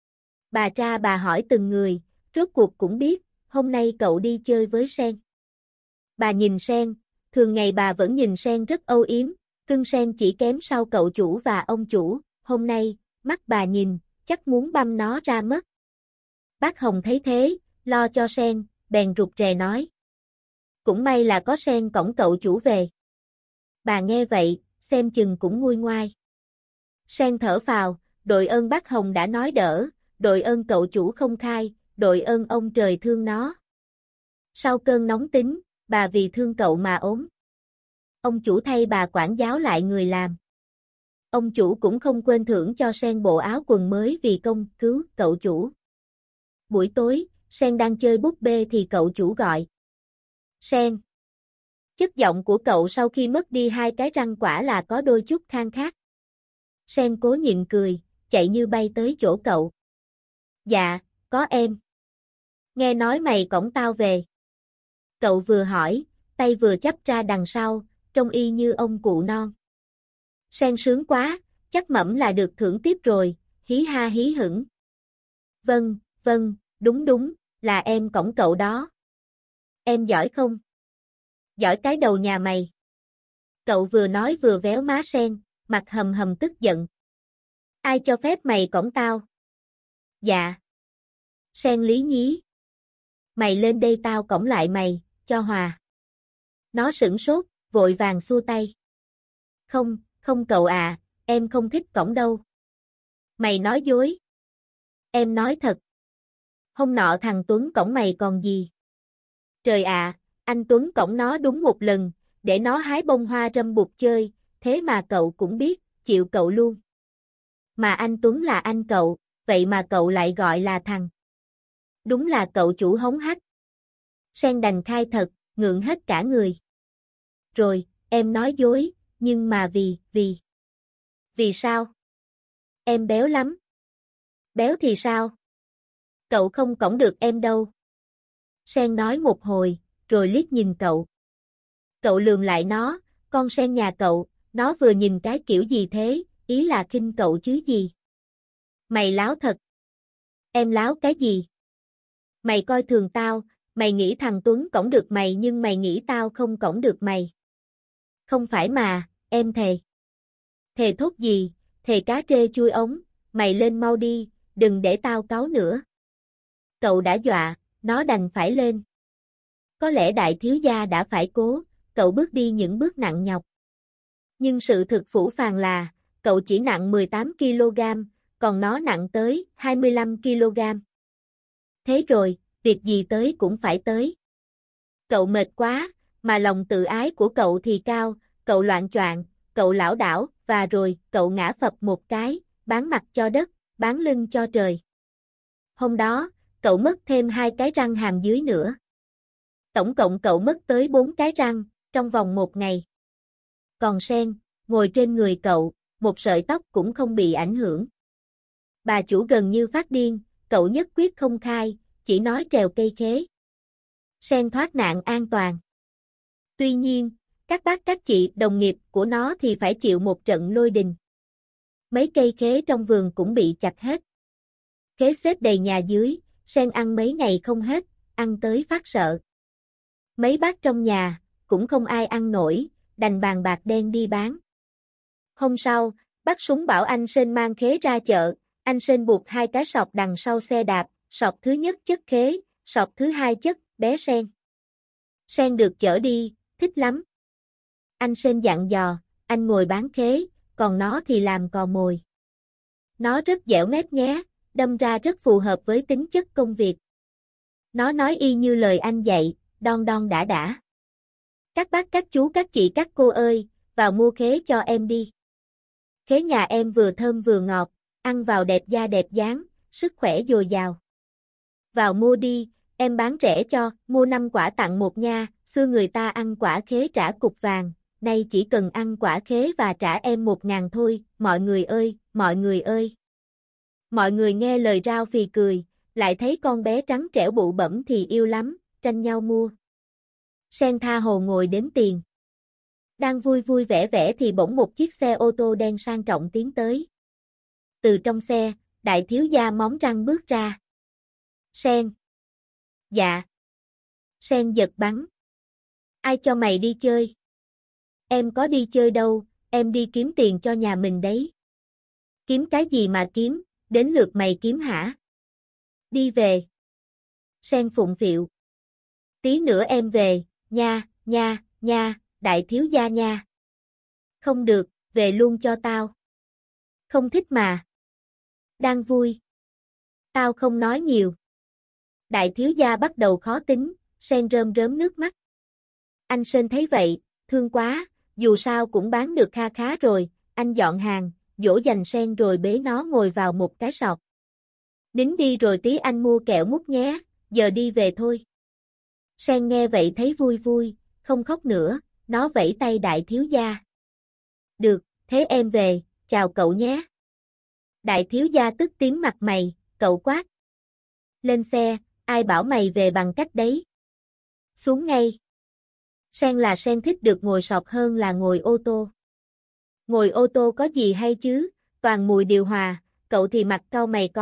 Bà ra bà hỏi từng người, rốt cuộc cũng biết, hôm nay cậu đi chơi với Sen. Bà nhìn Sen, thường ngày bà vẫn nhìn Sen rất âu yếm, cưng Sen chỉ kém sau cậu chủ và ông chủ, hôm nay, mắt bà nhìn, chắc muốn băm nó ra mất. Bác Hồng thấy thế, lo cho Sen, bèn rụt rè nói. Cũng may là có Sen cõng cậu chủ về. Bà nghe vậy, xem chừng cũng nguôi ngoai. Sen thở phào, đội ơn bác Hồng đã nói đỡ, đội ơn cậu chủ không khai, đội ơn ông trời thương nó. Sau cơn nóng tính, bà vì thương cậu mà ốm. Ông chủ thay bà quản giáo lại người làm. Ông chủ cũng không quên thưởng cho Sen bộ áo quần mới vì công cứu cậu chủ. Buổi tối, Sen đang chơi búp bê thì cậu chủ gọi. Sen. Chất giọng của cậu sau khi mất đi hai cái răng quả là có đôi chút khang khác. Sen cố nhịn cười, chạy như bay tới chỗ cậu. Dạ, có em. Nghe nói mày cõng tao về. Cậu vừa hỏi, tay vừa chắp ra đằng sau, trông y như ông cụ non. Sen sướng quá, chắc mẩm là được thưởng tiếp rồi, hí ha hí hửng. Vâng, vâng, Đúng đúng, là em cõng cậu đó. Em giỏi không? Giỏi cái đầu nhà mày. Cậu vừa nói vừa véo má Sen, mặt hầm hầm tức giận. Ai cho phép mày cõng tao? Dạ. Sen lý nhí. Mày lên đây tao cõng lại mày, cho hòa. Nó sửng sốt, vội vàng xua tay. Không, không cậu à, em không thích cõng đâu. Mày nói dối. Em nói thật. Hôm nọ thằng Tuấn cõng mày còn gì. Trời ạ, anh Tuấn cõng nó đúng một lần, để nó hái bông hoa râm bụt chơi, thế mà cậu cũng biết, chịu cậu luôn. Mà anh Tuấn là anh cậu, vậy mà cậu lại gọi là thằng. Đúng là cậu chủ hống hách. Sen đành khai thật, ngượng hết cả người. Rồi, em nói dối, nhưng mà vì, vì. Vì sao? Em béo lắm. Béo thì sao? Cậu không cõng được em đâu. Sen nói một hồi, rồi liếc nhìn cậu. Cậu lườm lại nó, con Sen nhà cậu, nó vừa nhìn cái kiểu gì thế, ý là khinh cậu chứ gì. Mày láo thật. Em láo cái gì? Mày coi thường tao, mày nghĩ thằng Tuấn cõng được mày nhưng mày nghĩ tao không cõng được mày. Không phải mà, em thề. Thề thốt gì, thề cá trê chui ống, mày lên mau đi, đừng để tao cáu nữa. Cậu đã dọa, nó đành phải lên. Có lẽ đại thiếu gia đã phải cố, cậu bước đi những bước nặng nhọc. Nhưng sự thực phũ phàng là, cậu chỉ nặng mười tám ki lô gam, còn nó nặng tới hai mươi lăm ki lô gam. Thế rồi, việc gì tới cũng phải tới. Cậu mệt quá, mà lòng tự ái của cậu thì cao, cậu loạng choạng, cậu lảo đảo, và rồi, cậu ngã phập một cái, bán mặt cho đất, bán lưng cho trời. Hôm đó, cậu mất thêm hai cái răng hàm dưới nữa. Tổng cộng cậu mất tới bốn cái răng, trong vòng một ngày. Còn Sen, ngồi trên người cậu, một sợi tóc cũng không bị ảnh hưởng. Bà chủ gần như phát điên, cậu nhất quyết không khai, chỉ nói trèo cây khế. Sen thoát nạn an toàn. Tuy nhiên, các bác các chị đồng nghiệp của nó thì phải chịu một trận lôi đình. Mấy cây khế trong vườn cũng bị chặt hết. Khế xếp đầy nhà dưới, Sen ăn mấy ngày không hết, ăn tới phát sợ. Mấy bác trong nhà, cũng không ai ăn nổi, đành bàn bạc đen đi bán. Hôm sau, bác Súng bảo anh Sên mang khế ra chợ, anh Sên buộc hai cái sọt đằng sau xe đạp, sọt thứ nhất chất khế, sọt thứ hai chất bé Sen. Sen được chở đi, thích lắm. Anh Sên dặn dò, anh ngồi bán khế, còn nó thì làm cò mồi. Nó rất dẻo mép nhé, đâm ra rất phù hợp với tính chất công việc. Nó nói y như lời anh dạy, đon đon đã đã. Các bác các chú các chị các cô ơi, vào mua khế cho em đi. Khế nhà em vừa thơm vừa ngọt, ăn vào đẹp da đẹp dáng, sức khỏe dồi dào. Vào mua đi, em bán rẻ cho, mua năm quả tặng một nha, xưa người ta ăn quả khế trả cục vàng, nay chỉ cần ăn quả khế và trả em một ngàn thôi, mọi người ơi, mọi người ơi. Mọi người nghe lời rao phì cười, lại thấy con bé trắng trẻo bụ bẫm thì yêu lắm, tranh nhau mua. Sen tha hồ ngồi đếm tiền. Đang vui vui vẻ vẻ thì bỗng một chiếc xe ô tô đen sang trọng tiến tới. Từ trong xe, đại thiếu gia móng răng bước ra. Sen. Dạ. Sen giật bắn. Ai cho mày đi chơi? Em có đi chơi đâu, em đi kiếm tiền cho nhà mình đấy. Kiếm cái gì mà kiếm, đến lượt mày kiếm hả? Đi về. Sen phụng phịu. Tí nữa em về, nha, nha, nha, đại thiếu gia nha. Không được, về luôn cho tao. Không thích mà. Đang vui. Tao không nói nhiều. Đại thiếu gia bắt đầu khó tính, Sen rơm rớm nước mắt. Anh Sên thấy vậy, thương quá, dù sao cũng bán được kha khá rồi, anh dọn hàng, dỗ dành Sen rồi bế nó ngồi vào một cái sọt. Nín đi rồi tí anh mua kẹo mút nhé, giờ đi về thôi. Sen nghe vậy thấy vui vui, không khóc nữa, nó vẫy tay đại thiếu gia. Được, thế em về, chào cậu nhé. Đại thiếu gia tức tím mặt mày, cậu quát. Lên xe, ai bảo mày về bằng cách đấy. Xuống ngay. Sen là Sen thích được ngồi sọt hơn là ngồi ô tô. Ngồi ô tô có gì hay chứ, toàn mùi điều hòa, cậu thì mặt cau mày có,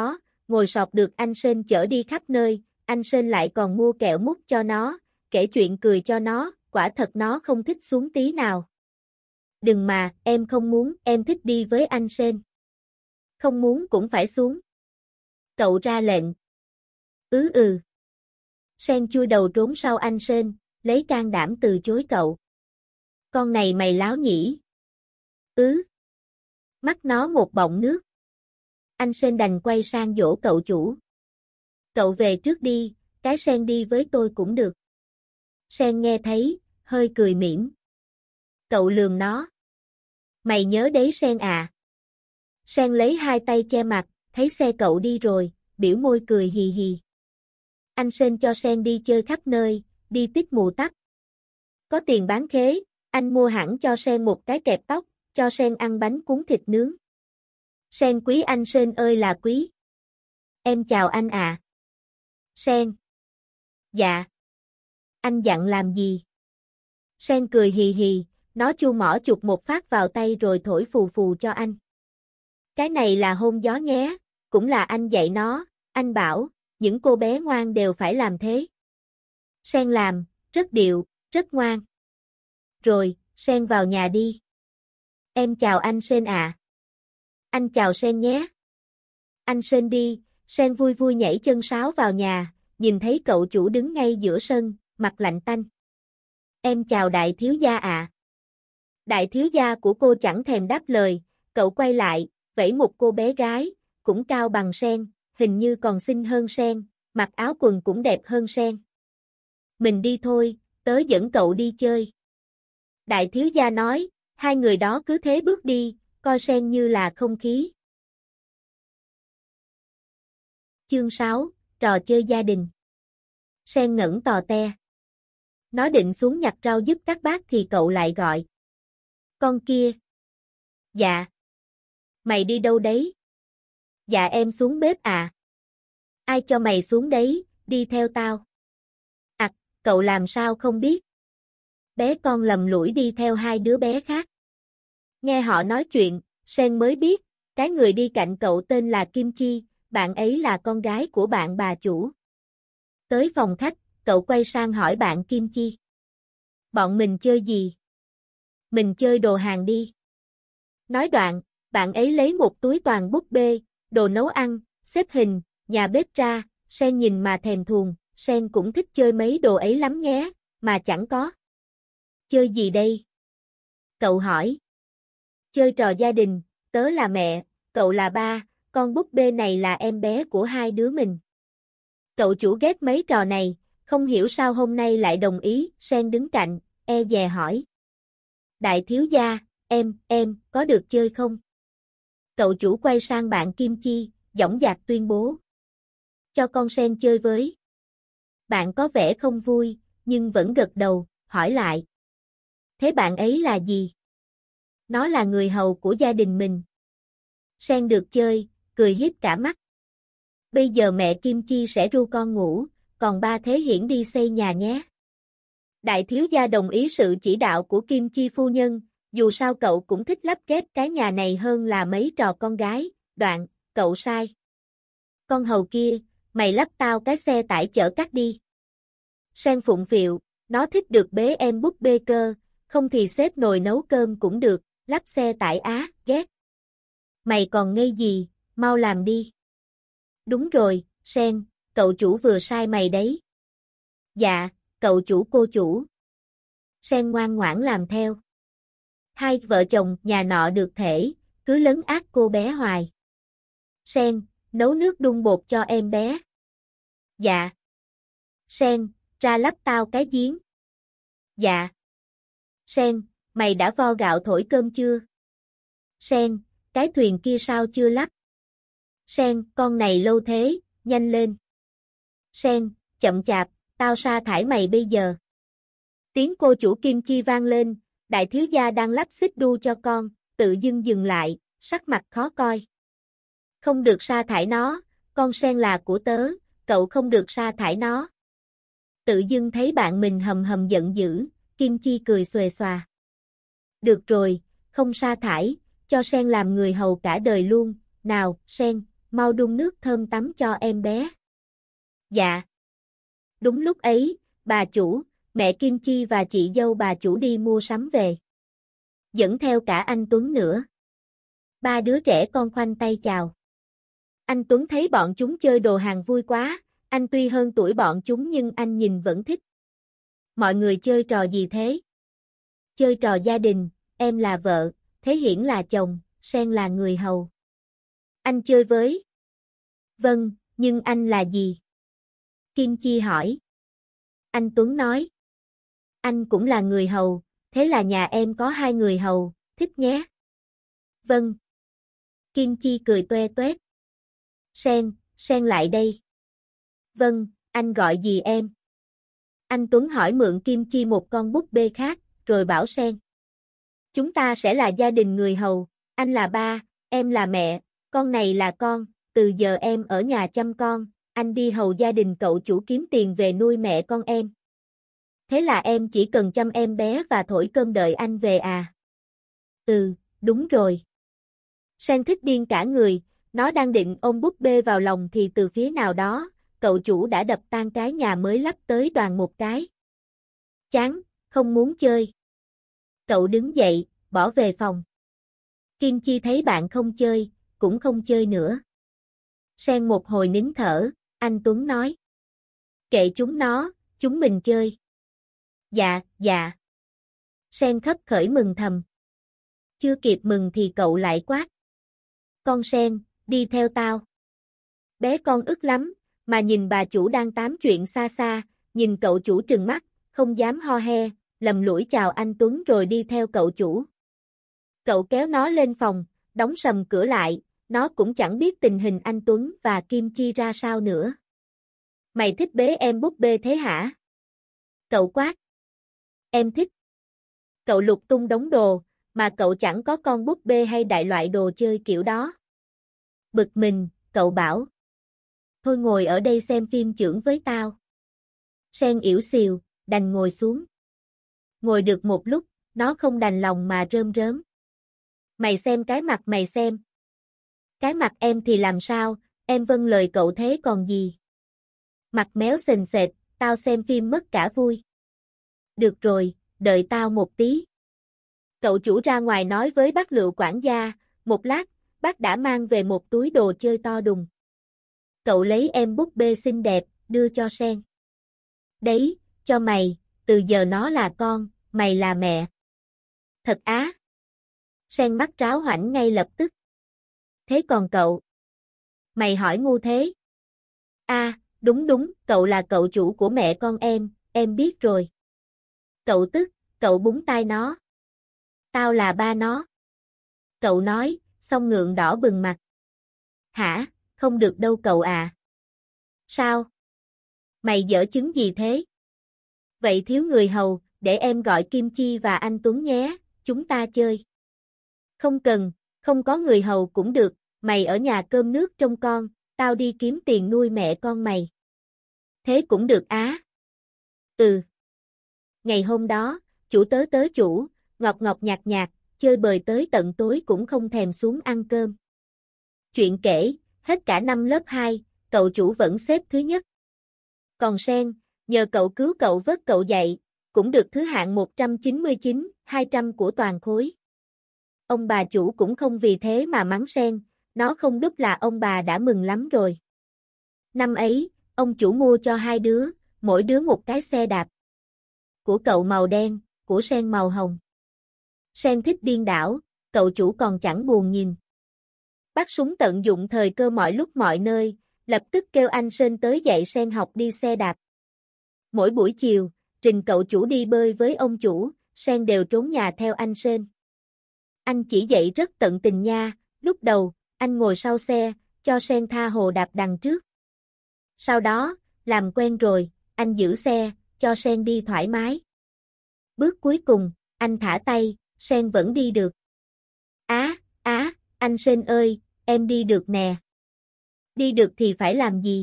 ngồi sọt được anh Sên chở đi khắp nơi, anh Sên lại còn mua kẹo mút cho nó, kể chuyện cười cho nó, quả thật nó không thích xuống tí nào. Đừng mà, em không muốn, em thích đi với anh Sên. Không muốn cũng phải xuống. Cậu ra lệnh. Ừ ừ. Sen chui đầu trốn sau anh Sên, lấy can đảm từ chối cậu. Con này mày láo nhỉ? Ừ. Mắc nó một bọng nước. Anh Sên đành quay sang dỗ cậu chủ. Cậu về trước đi, cái Sen đi với tôi cũng được. Sen nghe thấy, hơi cười mỉm. Cậu lườm nó. Mày nhớ đấy Sen à? Sen lấy hai tay che mặt, thấy xe cậu đi rồi, biểu môi cười hì hì. Anh Sên cho Sen đi chơi khắp nơi, đi tít mù tắp. Có tiền bán khế, anh mua hẳn cho Sen một cái kẹp tóc, cho Sen ăn bánh cuốn thịt nướng. Sen quý anh Sên ơi là quý. Em chào anh à. Sen. Dạ. Anh dặn làm gì? Sen cười hì hì, nó chu mỏ chụp một phát vào tay rồi thổi phù phù cho anh. Cái này là hôn gió nhé, cũng là anh dạy nó, anh bảo, những cô bé ngoan đều phải làm thế. Sen làm, rất điệu, rất ngoan. Rồi, Sen vào nhà đi. Em chào anh Sên ạ. Anh chào Sen nhé. Anh Sên đi, Sen vui vui nhảy chân sáo vào nhà, nhìn thấy cậu chủ đứng ngay giữa sân, mặt lạnh tanh. Em chào đại thiếu gia ạ. Đại thiếu gia của cô chẳng thèm đáp lời, cậu quay lại, vẫy một cô bé gái, cũng cao bằng Sen, hình như còn xinh hơn Sen, mặc áo quần cũng đẹp hơn Sen. Mình đi thôi, tớ dẫn cậu đi chơi. Đại thiếu gia nói, hai người đó cứ thế bước đi, coi Sen như là không khí. Chương sáu, trò chơi gia đình. Sen ngẩng tò te. Nó định xuống nhặt rau giúp các bác thì cậu lại gọi. Con kia. Dạ. Mày đi đâu đấy? Dạ em xuống bếp à. Ai cho mày xuống đấy, đi theo tao. À, cậu làm sao không biết? Bé con lầm lũi đi theo hai đứa bé khác. Nghe họ nói chuyện, Sen mới biết, cái người đi cạnh cậu tên là Kim Chi, bạn ấy là con gái của bạn bà chủ. Tới phòng khách, cậu quay sang hỏi bạn Kim Chi. Bọn mình chơi gì? Mình chơi đồ hàng đi. Nói đoạn, bạn ấy lấy một túi toàn búp bê, đồ nấu ăn, xếp hình, nhà bếp ra, Sen nhìn mà thèm thuồng, Sen cũng thích chơi mấy đồ ấy lắm nhé, mà chẳng có. Chơi gì đây? Cậu hỏi. Chơi trò gia đình, tớ là mẹ, cậu là ba, con búp bê này là em bé của hai đứa mình. Cậu chủ ghét mấy trò này, không hiểu sao hôm nay lại đồng ý, Sen đứng cạnh, e dè hỏi. Đại thiếu gia, em, em, có được chơi không? Cậu chủ quay sang bạn Kim Chi, dõng dạc tuyên bố. Cho con Sen chơi với. Bạn có vẻ không vui, nhưng vẫn gật đầu, hỏi lại. Thế bạn ấy là gì? Nó là người hầu của gia đình mình. Sen được chơi, cười hiếp cả mắt. Bây giờ mẹ Kim Chi sẽ ru con ngủ, còn ba Thế Hiển đi xây nhà nhé. Đại thiếu gia đồng ý sự chỉ đạo của Kim Chi phu nhân, dù sao cậu cũng thích lắp ghép cái nhà này hơn là mấy trò con gái, đoạn, cậu sai. Con hầu kia, mày lắp tao cái xe tải chở cát đi. Sen phụng phịu, nó thích được bế em búp bê cơ, không thì xếp nồi nấu cơm cũng được, lắp xe tải á, ghét. Mày còn ngây gì, mau làm đi. Đúng rồi, Sen, cậu chủ vừa sai mày đấy. Dạ, cậu chủ cô chủ. Sen ngoan ngoãn làm theo. Hai vợ chồng nhà nọ được thể, cứ lấn át cô bé hoài. Sen, nấu nước đun bột cho em bé. Dạ. Sen, ra lắp tao cái giếng. Dạ. Sen, mày đã vo gạo thổi cơm chưa? Sen, cái thuyền kia sao chưa lắp? Sen, con này lâu thế, nhanh lên. Sen, chậm chạp, tao sa thải mày bây giờ. Tiếng cô chủ Kim Chi vang lên, đại thiếu gia đang lắp xích đu cho con, tự dưng dừng lại, sắc mặt khó coi. Không được sa thải nó, con Sen là của tớ, cậu không được sa thải nó. Tự dưng thấy bạn mình hầm hầm giận dữ, Kim Chi cười xuề xòa. Được rồi, không sa thải, cho Sen làm người hầu cả đời luôn, nào, Sen, mau đun nước thơm tắm cho em bé. Dạ. Đúng lúc ấy, bà chủ, mẹ Kim Chi và chị dâu bà chủ đi mua sắm về. Dẫn theo cả anh Tuấn nữa. Ba đứa trẻ con khoanh tay chào. Anh Tuấn thấy bọn chúng chơi đồ hàng vui quá, anh tuy hơn tuổi bọn chúng nhưng anh nhìn vẫn thích. Mọi người chơi trò gì thế? Chơi trò gia đình, em là vợ, Thế Hiển là chồng, Sen là người hầu. Anh chơi với. Vâng, nhưng anh là gì? Kim Chi hỏi. Anh Tuấn nói. Anh cũng là người hầu, thế là nhà em có hai người hầu, thích nhé. Vâng. Kim Chi cười toe toét. Sen, Sen lại đây. Vâng, anh gọi gì em? Anh Tuấn hỏi mượn Kim Chi một con búp bê khác, rồi bảo Sen. Chúng ta sẽ là gia đình người hầu, anh là ba, em là mẹ, con này là con, từ giờ em ở nhà chăm con, anh đi hầu gia đình cậu chủ kiếm tiền về nuôi mẹ con em. Thế là em chỉ cần chăm em bé và thổi cơm đợi anh về à? Ừ, đúng rồi. Sen thích điên cả người, nó đang định ôm búp bê vào lòng thì từ phía nào đó, cậu chủ đã đập tan cái nhà mới lắp tới đoàn một cái. Chán, không muốn chơi. Cậu đứng dậy, bỏ về phòng. Kim Chi thấy bạn không chơi, cũng không chơi nữa. Sen một hồi nín thở, anh Tuấn nói. Kệ chúng nó, chúng mình chơi. Dạ, dạ. Sen khấp khởi mừng thầm. Chưa kịp mừng thì cậu lại quát. Con Sen, đi theo tao. Bé con ức lắm, mà nhìn bà chủ đang tám chuyện xa xa, nhìn cậu chủ trừng mắt, không dám ho he, lầm lũi chào anh Tuấn rồi đi theo cậu chủ. Cậu kéo nó lên phòng, đóng sầm cửa lại, nó cũng chẳng biết tình hình anh Tuấn và Kim Chi ra sao nữa. Mày thích bế em búp bê thế hả? Cậu quát. Em thích. Cậu lục tung đống đồ, mà cậu chẳng có con búp bê hay đại loại đồ chơi kiểu đó. Bực mình, cậu bảo. Thôi ngồi ở đây xem phim chưởng với tao. Sen ỉu xìu, đành ngồi xuống. Ngồi được một lúc, nó không đành lòng mà rơm rớm. Mày xem cái mặt mày xem. Cái mặt em thì làm sao, em vâng lời cậu thế còn gì. Mặt méo sình sệt, tao xem phim mất cả vui. Được rồi, đợi tao một tí. Cậu chủ ra ngoài nói với bác Lựu quản gia, một lát, bác đã mang về một túi đồ chơi to đùng. Cậu lấy em búp bê xinh đẹp, đưa cho Sen. Đấy, cho mày, từ giờ nó là con, mày là mẹ. Thật á. Sen mắt ráo hoảnh ngay lập tức. Thế còn cậu? Mày hỏi ngu thế. À, đúng đúng, cậu là cậu chủ của mẹ con em, em biết rồi. Cậu tức, cậu búng tai nó. Tao là ba nó. Cậu nói, xong ngượng đỏ bừng mặt. Hả, không được đâu cậu à. Sao? Mày giở chứng gì thế? Vậy thiếu người hầu, để em gọi Kim Chi và anh Tuấn nhé, chúng ta chơi. Không cần, không có người hầu cũng được, mày ở nhà cơm nước trông con, tao đi kiếm tiền nuôi mẹ con mày. Thế cũng được á. Ừ. Ngày hôm đó, chủ tớ tớ chủ, ngọt ngọt nhạt nhạt, chơi bời tới tận tối cũng không thèm xuống ăn cơm. Chuyện kể, hết cả năm lớp hai, cậu chủ vẫn xếp thứ nhất. Còn Sen, nhờ cậu cứu cậu vớt cậu dậy, cũng được thứ hạng một trăm chín mươi chín, hai trăm của toàn khối. Ông bà chủ cũng không vì thế mà mắng Sen, nó không đúp là ông bà đã mừng lắm rồi. Năm ấy, ông chủ mua cho hai đứa, mỗi đứa một cái xe đạp. Của cậu màu đen, của Sen màu hồng. Sen thích điên đảo, cậu chủ còn chẳng buồn nhìn. Bắt súng tận dụng thời cơ mọi lúc mọi nơi, lập tức kêu anh Sên tới dạy Sen học đi xe đạp. Mỗi buổi chiều, trình cậu chủ đi bơi với ông chủ, Sen đều trốn nhà theo anh Sên. Anh chỉ dạy rất tận tình nha, lúc đầu, anh ngồi sau xe, cho Sen tha hồ đạp đằng trước. Sau đó, làm quen rồi, anh giữ xe, cho Sen đi thoải mái. Bước cuối cùng, anh thả tay, Sen vẫn đi được. Á, á, anh Sên ơi, em đi được nè. Đi được thì phải làm gì?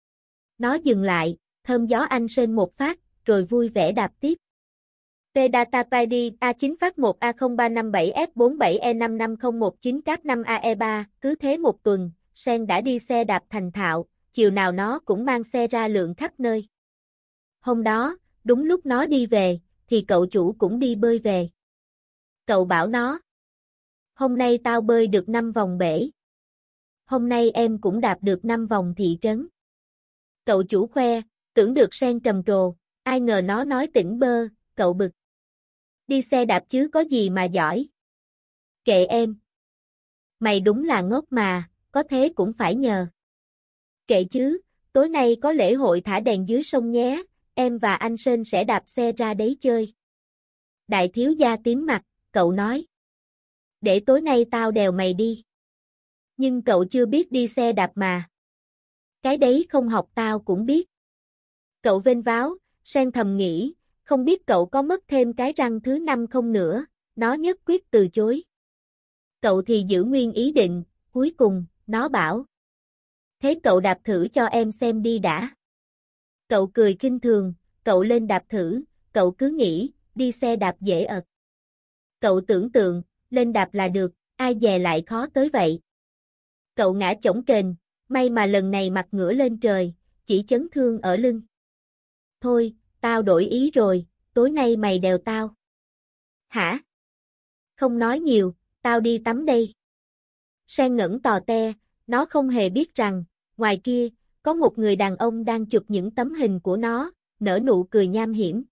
Nó dừng lại, thơm gió anh Sên một phát, rồi vui vẻ đạp tiếp. P-Data-P-I-D A chín phát một A không ba năm bảy F bốn bảy E năm năm không một chín Cap năm A E ba, cứ thế một tuần, Sen đã đi xe đạp thành thạo, chiều nào nó cũng mang xe ra lượn khắp nơi. Hôm đó, đúng lúc nó đi về, thì cậu chủ cũng đi bơi về. Cậu bảo nó: "Hôm nay tao bơi được năm vòng bể. Hôm nay em cũng đạp được năm vòng thị trấn." Cậu chủ khoe, tưởng được Sen trầm trồ, ai ngờ nó nói tỉnh bơ, cậu bực. "Đi xe đạp chứ có gì mà giỏi." "Kệ em. Mày đúng là ngốc mà, có thế cũng phải nhờ." "Kệ chứ, tối nay có lễ hội thả đèn dưới sông nhé, em và anh Sên sẽ đạp xe ra đấy chơi." Đại thiếu gia tím mặt, cậu nói: "Để tối nay tao đèo mày đi." Nhưng cậu chưa biết đi xe đạp mà. "Cái đấy không học tao cũng biết." Cậu vênh váo, Sen thầm nghĩ, không biết cậu có mất thêm cái răng thứ năm không nữa, nó nhất quyết từ chối. Cậu thì giữ nguyên ý định, cuối cùng, nó bảo: "Thế cậu đạp thử cho em xem đi đã." Cậu cười khinh thường, cậu lên đạp thử, cậu cứ nghĩ, đi xe đạp dễ ợt. Cậu tưởng tượng, lên đạp là được, ai dè lại khó tới vậy. Cậu ngã chổng kềnh, may mà lần này mặt ngửa lên trời, chỉ chấn thương ở lưng. "Thôi, tao đổi ý rồi, tối nay mày đèo tao." "Hả?" "Không nói nhiều, tao đi tắm đây." Sen ngẩn tò te, nó không hề biết rằng, ngoài kia, có một người đàn ông đang chụp những tấm hình của nó, nở nụ cười nham hiểm.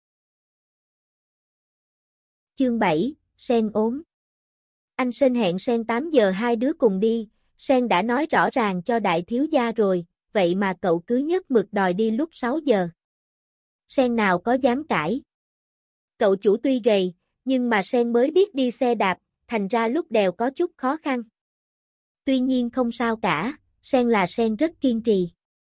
Chương bảy, Sen ốm. Anh Sên hẹn Sen tám giờ hai đứa cùng đi, Sen đã nói rõ ràng cho đại thiếu gia rồi, vậy mà cậu cứ nhất mực đòi đi lúc sáu giờ. Sen nào có dám cãi. Cậu chủ tuy gầy, nhưng mà Sen mới biết đi xe đạp, thành ra lúc đèo có chút khó khăn. Tuy nhiên không sao cả, Sen là Sen rất kiên trì.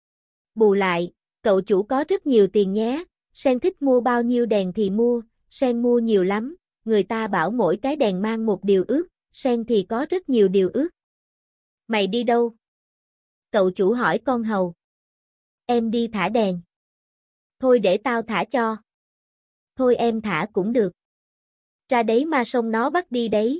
Bù lại, cậu chủ có rất nhiều tiền nhé, Sen thích mua bao nhiêu đèn thì mua, Sen mua nhiều lắm, người ta bảo mỗi cái đèn mang một điều ước, Sen thì có rất nhiều điều ước. "Mày đi đâu?" Cậu chủ hỏi con hầu. "Em đi thả đèn." "Thôi để tao thả cho." "Thôi em thả cũng được." "Ra đấy ma sông nó bắt đi đấy."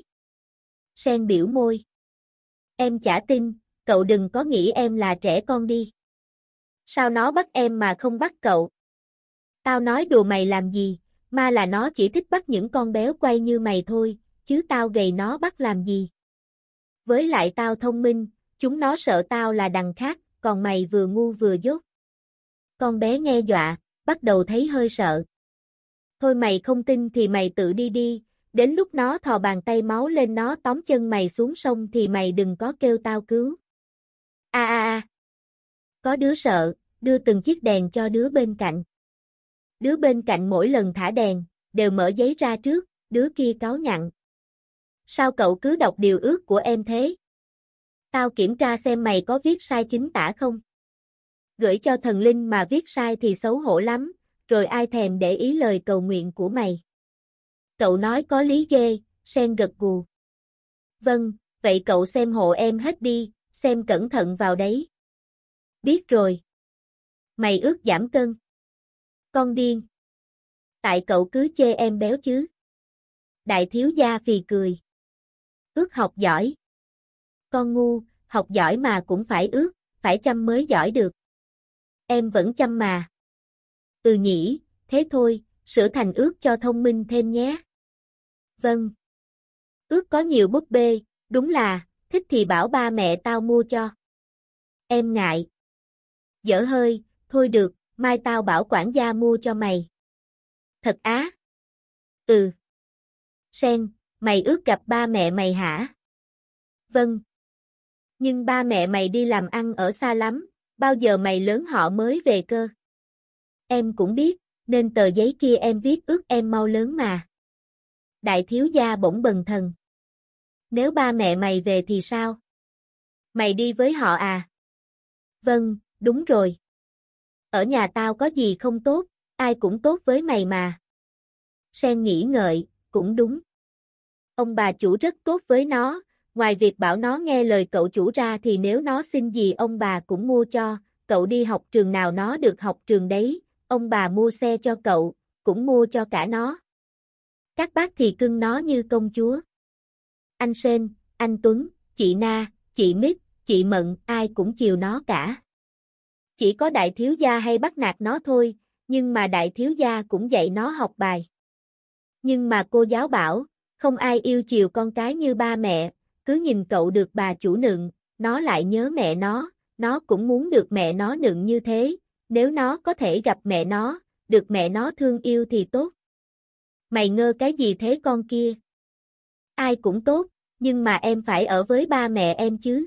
Sen biểu môi. "Em chả tin, cậu đừng có nghĩ em là trẻ con đi." "Sao nó bắt em mà không bắt cậu?" "Tao nói đùa mày làm gì, ma là nó chỉ thích bắt những con béo quay như mày thôi, chứ tao gầy nó bắt làm gì. Với lại tao thông minh, chúng nó sợ tao là đằng khác, còn mày vừa ngu vừa dốt." Con bé nghe dọa, bắt đầu thấy hơi sợ. "Thôi mày không tin thì mày tự đi đi, đến lúc nó thò bàn tay máu lên nó tóm chân mày xuống sông thì mày đừng có kêu tao cứu." A a a. Có đứa sợ, đưa từng chiếc đèn cho đứa bên cạnh. Đứa bên cạnh mỗi lần thả đèn, đều mở giấy ra trước, đứa kia cáu nhặn. "Sao cậu cứ đọc điều ước của em thế? Tao kiểm tra xem mày có viết sai chính tả không. Gửi cho thần linh mà viết sai thì xấu hổ lắm, rồi ai thèm để ý lời cầu nguyện của mày." Cậu nói có lý ghê, Sen gật gù. "Vâng, vậy cậu xem hộ em hết đi, xem cẩn thận vào đấy." "Biết rồi." "Mày ước giảm cân." "Con điên. Tại cậu cứ chê em béo chứ." Đại thiếu gia phì cười. "Ước học giỏi." "Con ngu, học giỏi mà cũng phải ước, phải chăm mới giỏi được." "Em vẫn chăm mà." "Ừ nhỉ, thế thôi, sửa thành ước cho thông minh thêm nhé." "Vâng." "Ước có nhiều búp bê, đúng là, thích thì bảo ba mẹ tao mua cho." "Em ngại." "Dở hơi, thôi được, mai tao bảo quản gia mua cho mày." "Thật á?" "Ừ." "Sen, mày ước gặp ba mẹ mày hả?" "Vâng." "Nhưng ba mẹ mày đi làm ăn ở xa lắm, bao giờ mày lớn họ mới về cơ?" "Em cũng biết, nên tờ giấy kia em viết ước em mau lớn mà." Đại thiếu gia bỗng bần thần. "Nếu ba mẹ mày về thì sao? Mày đi với họ à?" "Vâng, đúng rồi. Ở nhà tao có gì không tốt, ai cũng tốt với mày mà." Sen nghĩ ngợi, cũng đúng. Ông bà chủ rất tốt với nó, ngoài việc bảo nó nghe lời cậu chủ ra thì nếu nó xin gì ông bà cũng mua cho, cậu đi học trường nào nó được học trường đấy, ông bà mua xe cho cậu, cũng mua cho cả nó. Các bác thì cưng nó như công chúa. Anh Sên, anh Tuấn, chị Na, chị Mít, Chị Mận, ai cũng chiều nó cả. Chỉ có đại thiếu gia hay bắt nạt nó thôi, nhưng mà đại thiếu gia cũng dạy nó học bài. Nhưng mà cô giáo bảo, không ai yêu chiều con cái như ba mẹ, cứ nhìn cậu được bà chủ nựng, nó lại nhớ mẹ nó, nó cũng muốn được mẹ nó nựng như thế, nếu nó có thể gặp mẹ nó, được mẹ nó thương yêu thì tốt. Mày ngơ cái gì thế con kia? Ai cũng tốt, nhưng mà em phải ở với ba mẹ em chứ.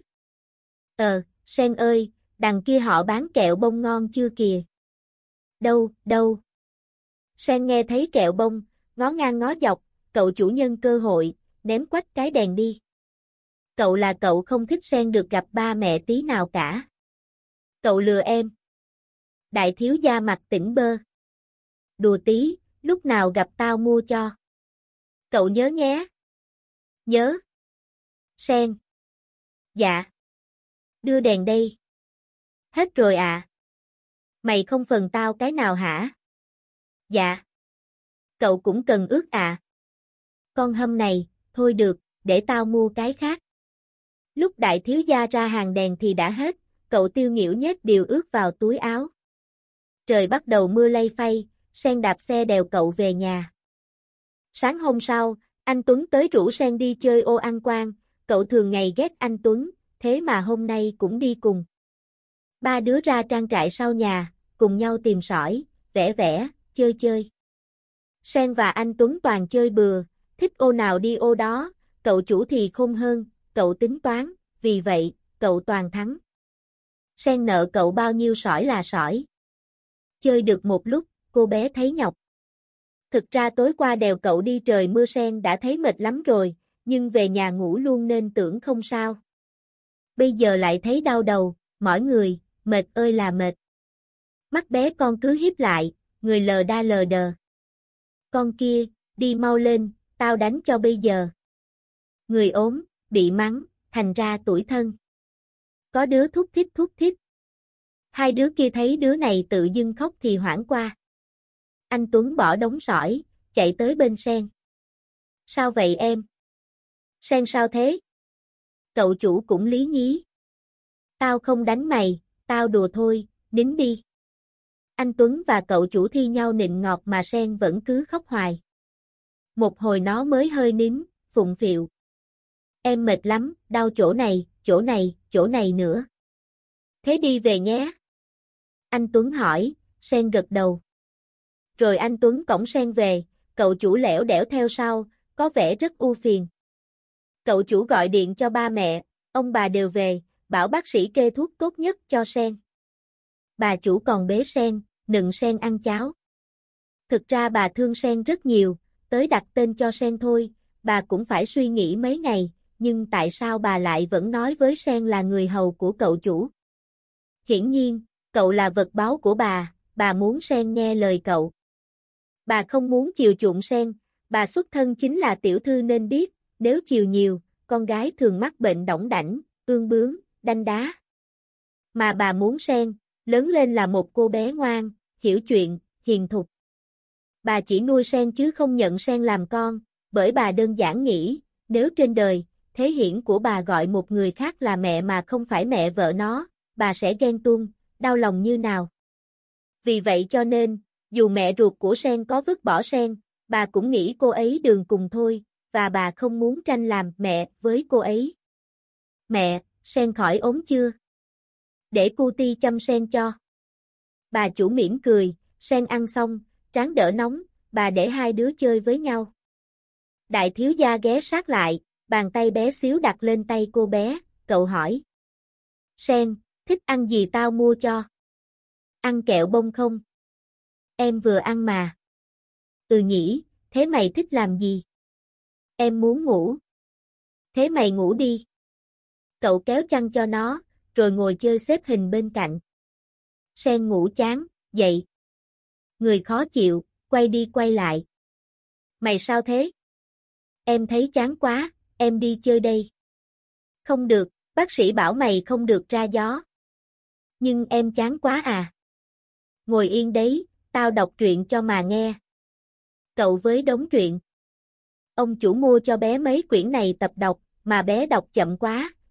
Ờ, Sen ơi, đằng kia họ bán kẹo bông ngon chưa kìa? Đâu, đâu? Sen nghe thấy kẹo bông, ngó ngang ngó dọc, cậu chủ nhân cơ hội, ném quách cái đèn đi. Cậu là cậu không thích Sen được gặp ba mẹ tí nào cả. Cậu lừa em. Đại thiếu gia mặt tỉnh bơ. Đùa tí, lúc nào gặp tao mua cho. Cậu nhớ nhé. Nhớ. Sen. Dạ. Đưa đèn đây. Hết rồi à? Mày không phần tao cái nào hả? Dạ. Cậu cũng cần ướt à? Con hâm này, thôi được, để tao mua cái khác. Lúc đại thiếu gia ra hàng đèn thì đã hết, cậu tiêu nghỉu nhét điều ướt vào túi áo. Trời bắt đầu mưa lay phay, Sen đạp xe đèo cậu về nhà. Sáng hôm sau, anh Tuấn tới rủ Sen đi chơi ô ăn quan, cậu thường ngày ghét anh Tuấn, thế mà hôm nay cũng đi cùng. Ba đứa ra trang trại sau nhà, cùng nhau tìm sỏi, vẽ vẽ, chơi chơi. Sen và anh Tuấn toàn chơi bừa, thích ô nào đi ô đó, cậu chủ thì khôn hơn, cậu tính toán, vì vậy, cậu toàn thắng. Sen nợ cậu bao nhiêu sỏi là sỏi. Chơi được một lúc, cô bé thấy nhọc. Thực ra tối qua đèo cậu đi trời mưa Sen đã thấy mệt lắm rồi, nhưng về nhà ngủ luôn nên tưởng không sao. Bây giờ lại thấy đau đầu, mỏi người, mệt ơi là mệt. Mắt bé con cứ híp lại, người lờ đa lờ đờ. Con kia, đi mau lên, tao đánh cho bây giờ. Người ốm, bị mắng, thành ra tủi thân. Có đứa thúc thích thúc thích. Hai đứa kia thấy đứa này tự dưng khóc thì hoảng qua. Anh Tuấn bỏ đống sỏi, chạy tới bên Sen. Sao vậy em? Sen sao thế? Cậu chủ cũng lý nhí. Tao không đánh mày, tao đùa thôi, nín đi. Anh Tuấn và cậu chủ thi nhau nịnh ngọt mà Sen vẫn cứ khóc hoài. Một hồi nó mới hơi nín, phụng phịu. Em mệt lắm, đau chỗ này, chỗ này, chỗ này nữa. Thế đi về nhé. Anh Tuấn hỏi, Sen gật đầu. Rồi anh Tuấn cõng Sen về, cậu chủ lẻo đẻo theo sau, có vẻ rất ưu phiền. Cậu chủ gọi điện cho ba mẹ, ông bà đều về, bảo bác sĩ kê thuốc tốt nhất cho Sen. Bà chủ còn bế Sen, nựng Sen ăn cháo. Thực ra bà thương Sen rất nhiều, tới đặt tên cho Sen thôi, bà cũng phải suy nghĩ mấy ngày, nhưng tại sao bà lại vẫn nói với Sen là người hầu của cậu chủ? Hiển nhiên, cậu là vật báu của bà, bà muốn Sen nghe lời cậu. Bà không muốn chiều chuộng Sen, bà xuất thân chính là tiểu thư nên biết, nếu chiều nhiều, con gái thường mắc bệnh đỏng đảnh, ương bướng, đanh đá. Mà bà muốn Sen, lớn lên là một cô bé ngoan, hiểu chuyện, hiền thục. Bà chỉ nuôi Sen chứ không nhận Sen làm con, bởi bà đơn giản nghĩ, nếu trên đời, thế hiển của bà gọi một người khác là mẹ mà không phải mẹ vợ nó, bà sẽ ghen tuông, đau lòng như nào. Vì vậy cho nên, dù mẹ ruột của Sen có vứt bỏ Sen, bà cũng nghĩ cô ấy đường cùng thôi, và bà không muốn tranh làm mẹ với cô ấy. Mẹ, Sen khỏi ốm chưa? Để cô Ti chăm Sen cho. Bà chủ mỉm cười, Sen ăn xong, trán đỡ nóng, bà để hai đứa chơi với nhau. Đại thiếu gia ghé sát lại, bàn tay bé xíu đặt lên tay cô bé, cậu hỏi. Sen, thích ăn gì tao mua cho? Ăn kẹo bông không? Em vừa ăn mà. Ừ nhỉ, thế mày thích làm gì? Em muốn ngủ. Thế mày ngủ đi. Cậu kéo chăn cho nó, rồi ngồi chơi xếp hình bên cạnh. Sen ngủ chán, dậy. Người khó chịu, quay đi quay lại. Mày sao thế? Em thấy chán quá, em đi chơi đây. Không được, bác sĩ bảo mày không được ra gió. Nhưng em chán quá à. Ngồi yên đấy, tao đọc truyện cho mà nghe. Cậu với đống truyện. Ông chủ mua cho bé mấy quyển này tập đọc, mà bé đọc chậm quá,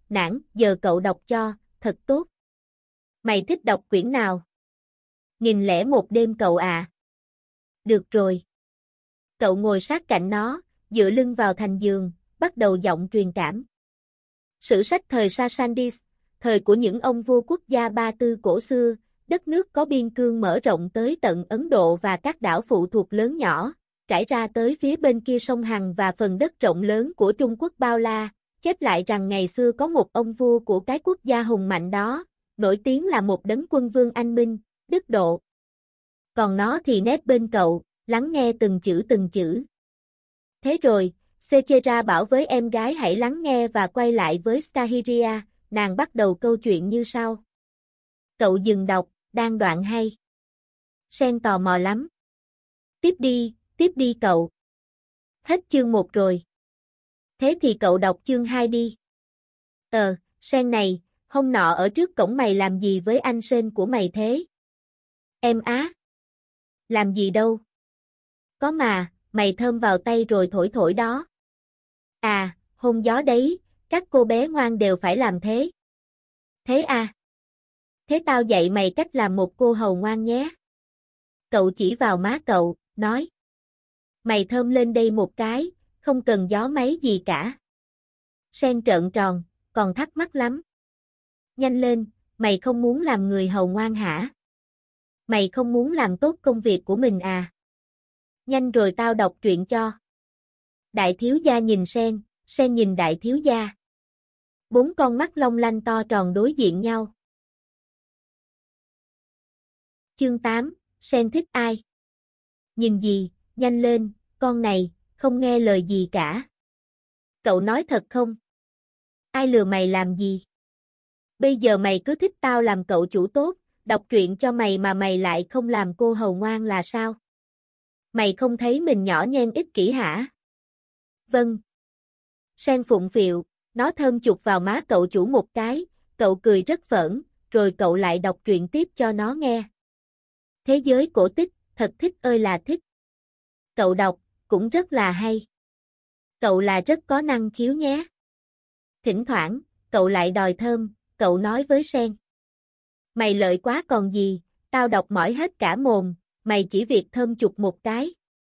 nản, giờ cậu đọc cho, thật tốt. Mày thích đọc quyển nào? Nghìn lẻ một đêm cậu à. Được rồi. Cậu ngồi sát cạnh nó, dựa lưng vào thành giường, bắt đầu giọng truyền cảm. Sử sách thời Sasandis, thời của những ông vua quốc gia Ba Tư cổ xưa, đất nước có biên cương mở rộng tới tận Ấn Độ và các đảo phụ thuộc lớn nhỏ, trải ra tới phía bên kia sông Hằng và phần đất rộng lớn của Trung Quốc bao la, chép lại rằng ngày xưa có một ông vua của cái quốc gia hùng mạnh đó, nổi tiếng là một đấng quân vương anh minh, đức độ. Còn nó thì nép bên cậu, lắng nghe từng chữ từng chữ. Thế rồi, Sechera bảo với em gái hãy lắng nghe và quay lại với Stahiria, nàng bắt đầu câu chuyện như sau. Cậu dừng đọc, đang đoạn hay. Sen tò mò lắm. Tiếp đi, tiếp đi cậu. Hết chương một rồi. Thế thì cậu đọc chương hai đi. Ờ, Sen này, hôm nọ ở trước cổng mày làm gì với anh Sên của mày thế? Em á. Làm gì đâu. Có mà, mày thơm vào tay rồi thổi thổi đó. À, hôn gió đấy, các cô bé ngoan đều phải làm thế. Thế à? Thế tao dạy mày cách làm một cô hầu ngoan nhé. Cậu chỉ vào má cậu, nói. Mày thơm lên đây một cái, không cần gió máy gì cả. Sen trợn tròn, còn thắc mắc lắm. Nhanh lên, mày không muốn làm người hầu ngoan hả? Mày không muốn làm tốt công việc của mình à? Nhanh rồi tao đọc truyện cho. Đại thiếu gia nhìn Sen, Sen nhìn đại thiếu gia. Bốn con mắt long lanh to tròn đối diện nhau. Chương tám, Sen thích ai? Nhìn gì, nhanh lên, con này, không nghe lời gì cả. Cậu nói thật không? Ai lừa mày làm gì? Bây giờ mày cứ thích tao làm cậu chủ tốt, đọc truyện cho mày mà mày lại không làm cô hầu ngoan là sao? Mày không thấy mình nhỏ nhen ích kỷ hả? Vâng. Sen phụng phịu, nó thơm chụp vào má cậu chủ một cái, cậu cười rất phởn, rồi cậu lại đọc truyện tiếp cho nó nghe. Thế giới cổ tích, thật thích ơi là thích. Cậu đọc, cũng rất là hay. Cậu là rất có năng khiếu nhé. Thỉnh thoảng, cậu lại đòi thơm, cậu nói với Sen. Mày lợi quá còn gì, tao đọc mỏi hết cả mồm, mày chỉ việc thơm chụp một cái.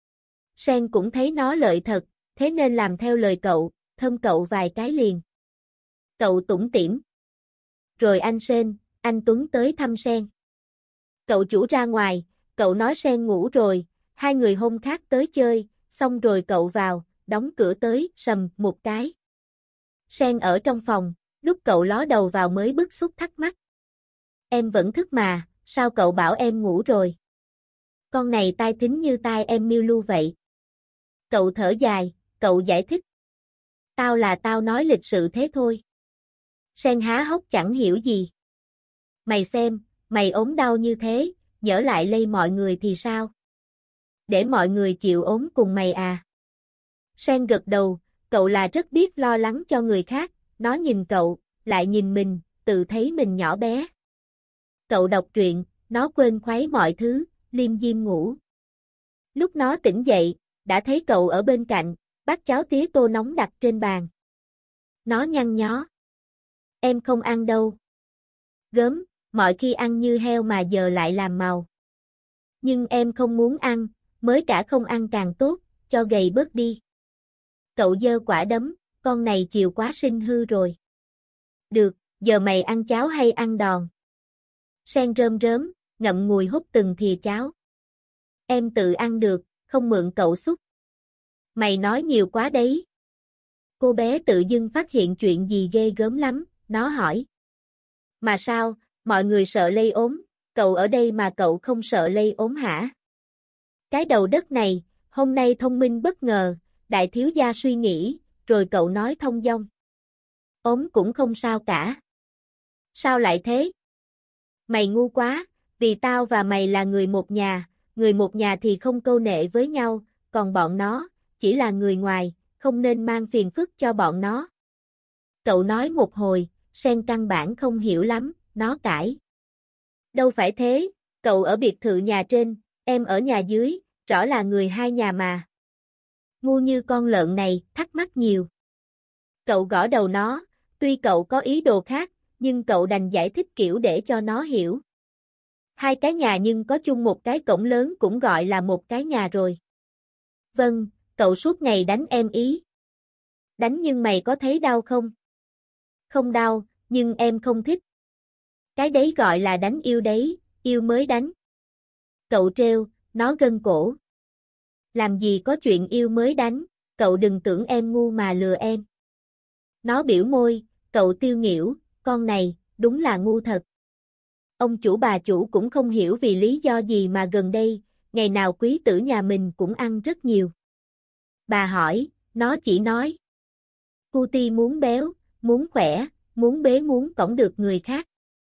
Sen cũng thấy nó lợi thật, thế nên làm theo lời cậu, thơm cậu vài cái liền. Cậu tủm tỉm. Rồi anh Sen, anh Tuấn tới thăm Sen. Cậu chủ ra ngoài, cậu nói Sen ngủ rồi, hai người hôm khác tới chơi, xong rồi cậu vào, đóng cửa tới, sầm một cái. Sen ở trong phòng, lúc cậu ló đầu vào mới bức xúc thắc mắc. Em vẫn thức mà, sao cậu bảo em ngủ rồi? Con này tai thính như tai em miêu lưu vậy. Cậu thở dài, cậu giải thích. Tao là tao nói lịch sự thế thôi. Sen há hốc chẳng hiểu gì. Mày xem, mày ốm đau như thế, nhỡ lại lây mọi người thì sao? Để mọi người chịu ốm cùng mày à? Sen gật đầu, cậu là rất biết lo lắng cho người khác, nó nhìn cậu, lại nhìn mình, tự thấy mình nhỏ bé. Cậu đọc truyện, nó quên khuấy mọi thứ, liêm diêm ngủ. Lúc nó tỉnh dậy, đã thấy cậu ở bên cạnh, bát cháo tía tô nóng đặt trên bàn. Nó nhăn nhó. Em không ăn đâu. Gớm, mọi khi ăn như heo mà giờ lại làm màu. Nhưng em không muốn ăn, mới cả không ăn càng tốt, cho gầy bớt đi. Cậu giơ quả đấm, con này chiều quá sinh hư rồi. Được, giờ mày ăn cháo hay ăn đòn? Sen rơm rớm, ngậm ngùi hút từng thìa cháo. Em tự ăn được, không mượn cậu xúc. Mày nói nhiều quá đấy. Cô bé tự dưng phát hiện chuyện gì ghê gớm lắm, nó hỏi. Mà sao, mọi người sợ lây ốm, cậu ở đây mà cậu không sợ lây ốm hả? Cái đầu đất này, hôm nay thông minh bất ngờ, đại thiếu gia suy nghĩ, rồi cậu nói thông dong. Ốm cũng không sao cả. Sao lại thế? Mày ngu quá, vì tao và mày là người một nhà, người một nhà thì không câu nệ với nhau, còn bọn nó, chỉ là người ngoài, không nên mang phiền phức cho bọn nó. Cậu nói một hồi, Sen căn bản không hiểu lắm, nó cãi. Đâu phải thế, cậu ở biệt thự nhà trên, em ở nhà dưới, rõ là người hai nhà mà. Ngu như con lợn này, thắc mắc nhiều. Cậu gõ đầu nó, tuy cậu có ý đồ khác, nhưng cậu đành giải thích kiểu để cho nó hiểu. Hai cái nhà nhưng có chung một cái cổng lớn cũng gọi là một cái nhà rồi. Vâng, cậu suốt ngày đánh em ý. Đánh nhưng mày có thấy đau không? Không đau, nhưng em không thích. Cái đấy gọi là đánh yêu đấy, yêu mới đánh. Cậu trêu, nó gân cổ. Làm gì có chuyện yêu mới đánh, cậu đừng tưởng em ngu mà lừa em. Nó biểu môi, cậu tiêu nghỉu, con này, đúng là ngu thật. Ông chủ bà chủ cũng không hiểu vì lý do gì mà gần đây, ngày nào quý tử nhà mình cũng ăn rất nhiều. Bà hỏi, nó chỉ nói. Cutie muốn béo, muốn khỏe, muốn bế muốn cõng được người khác.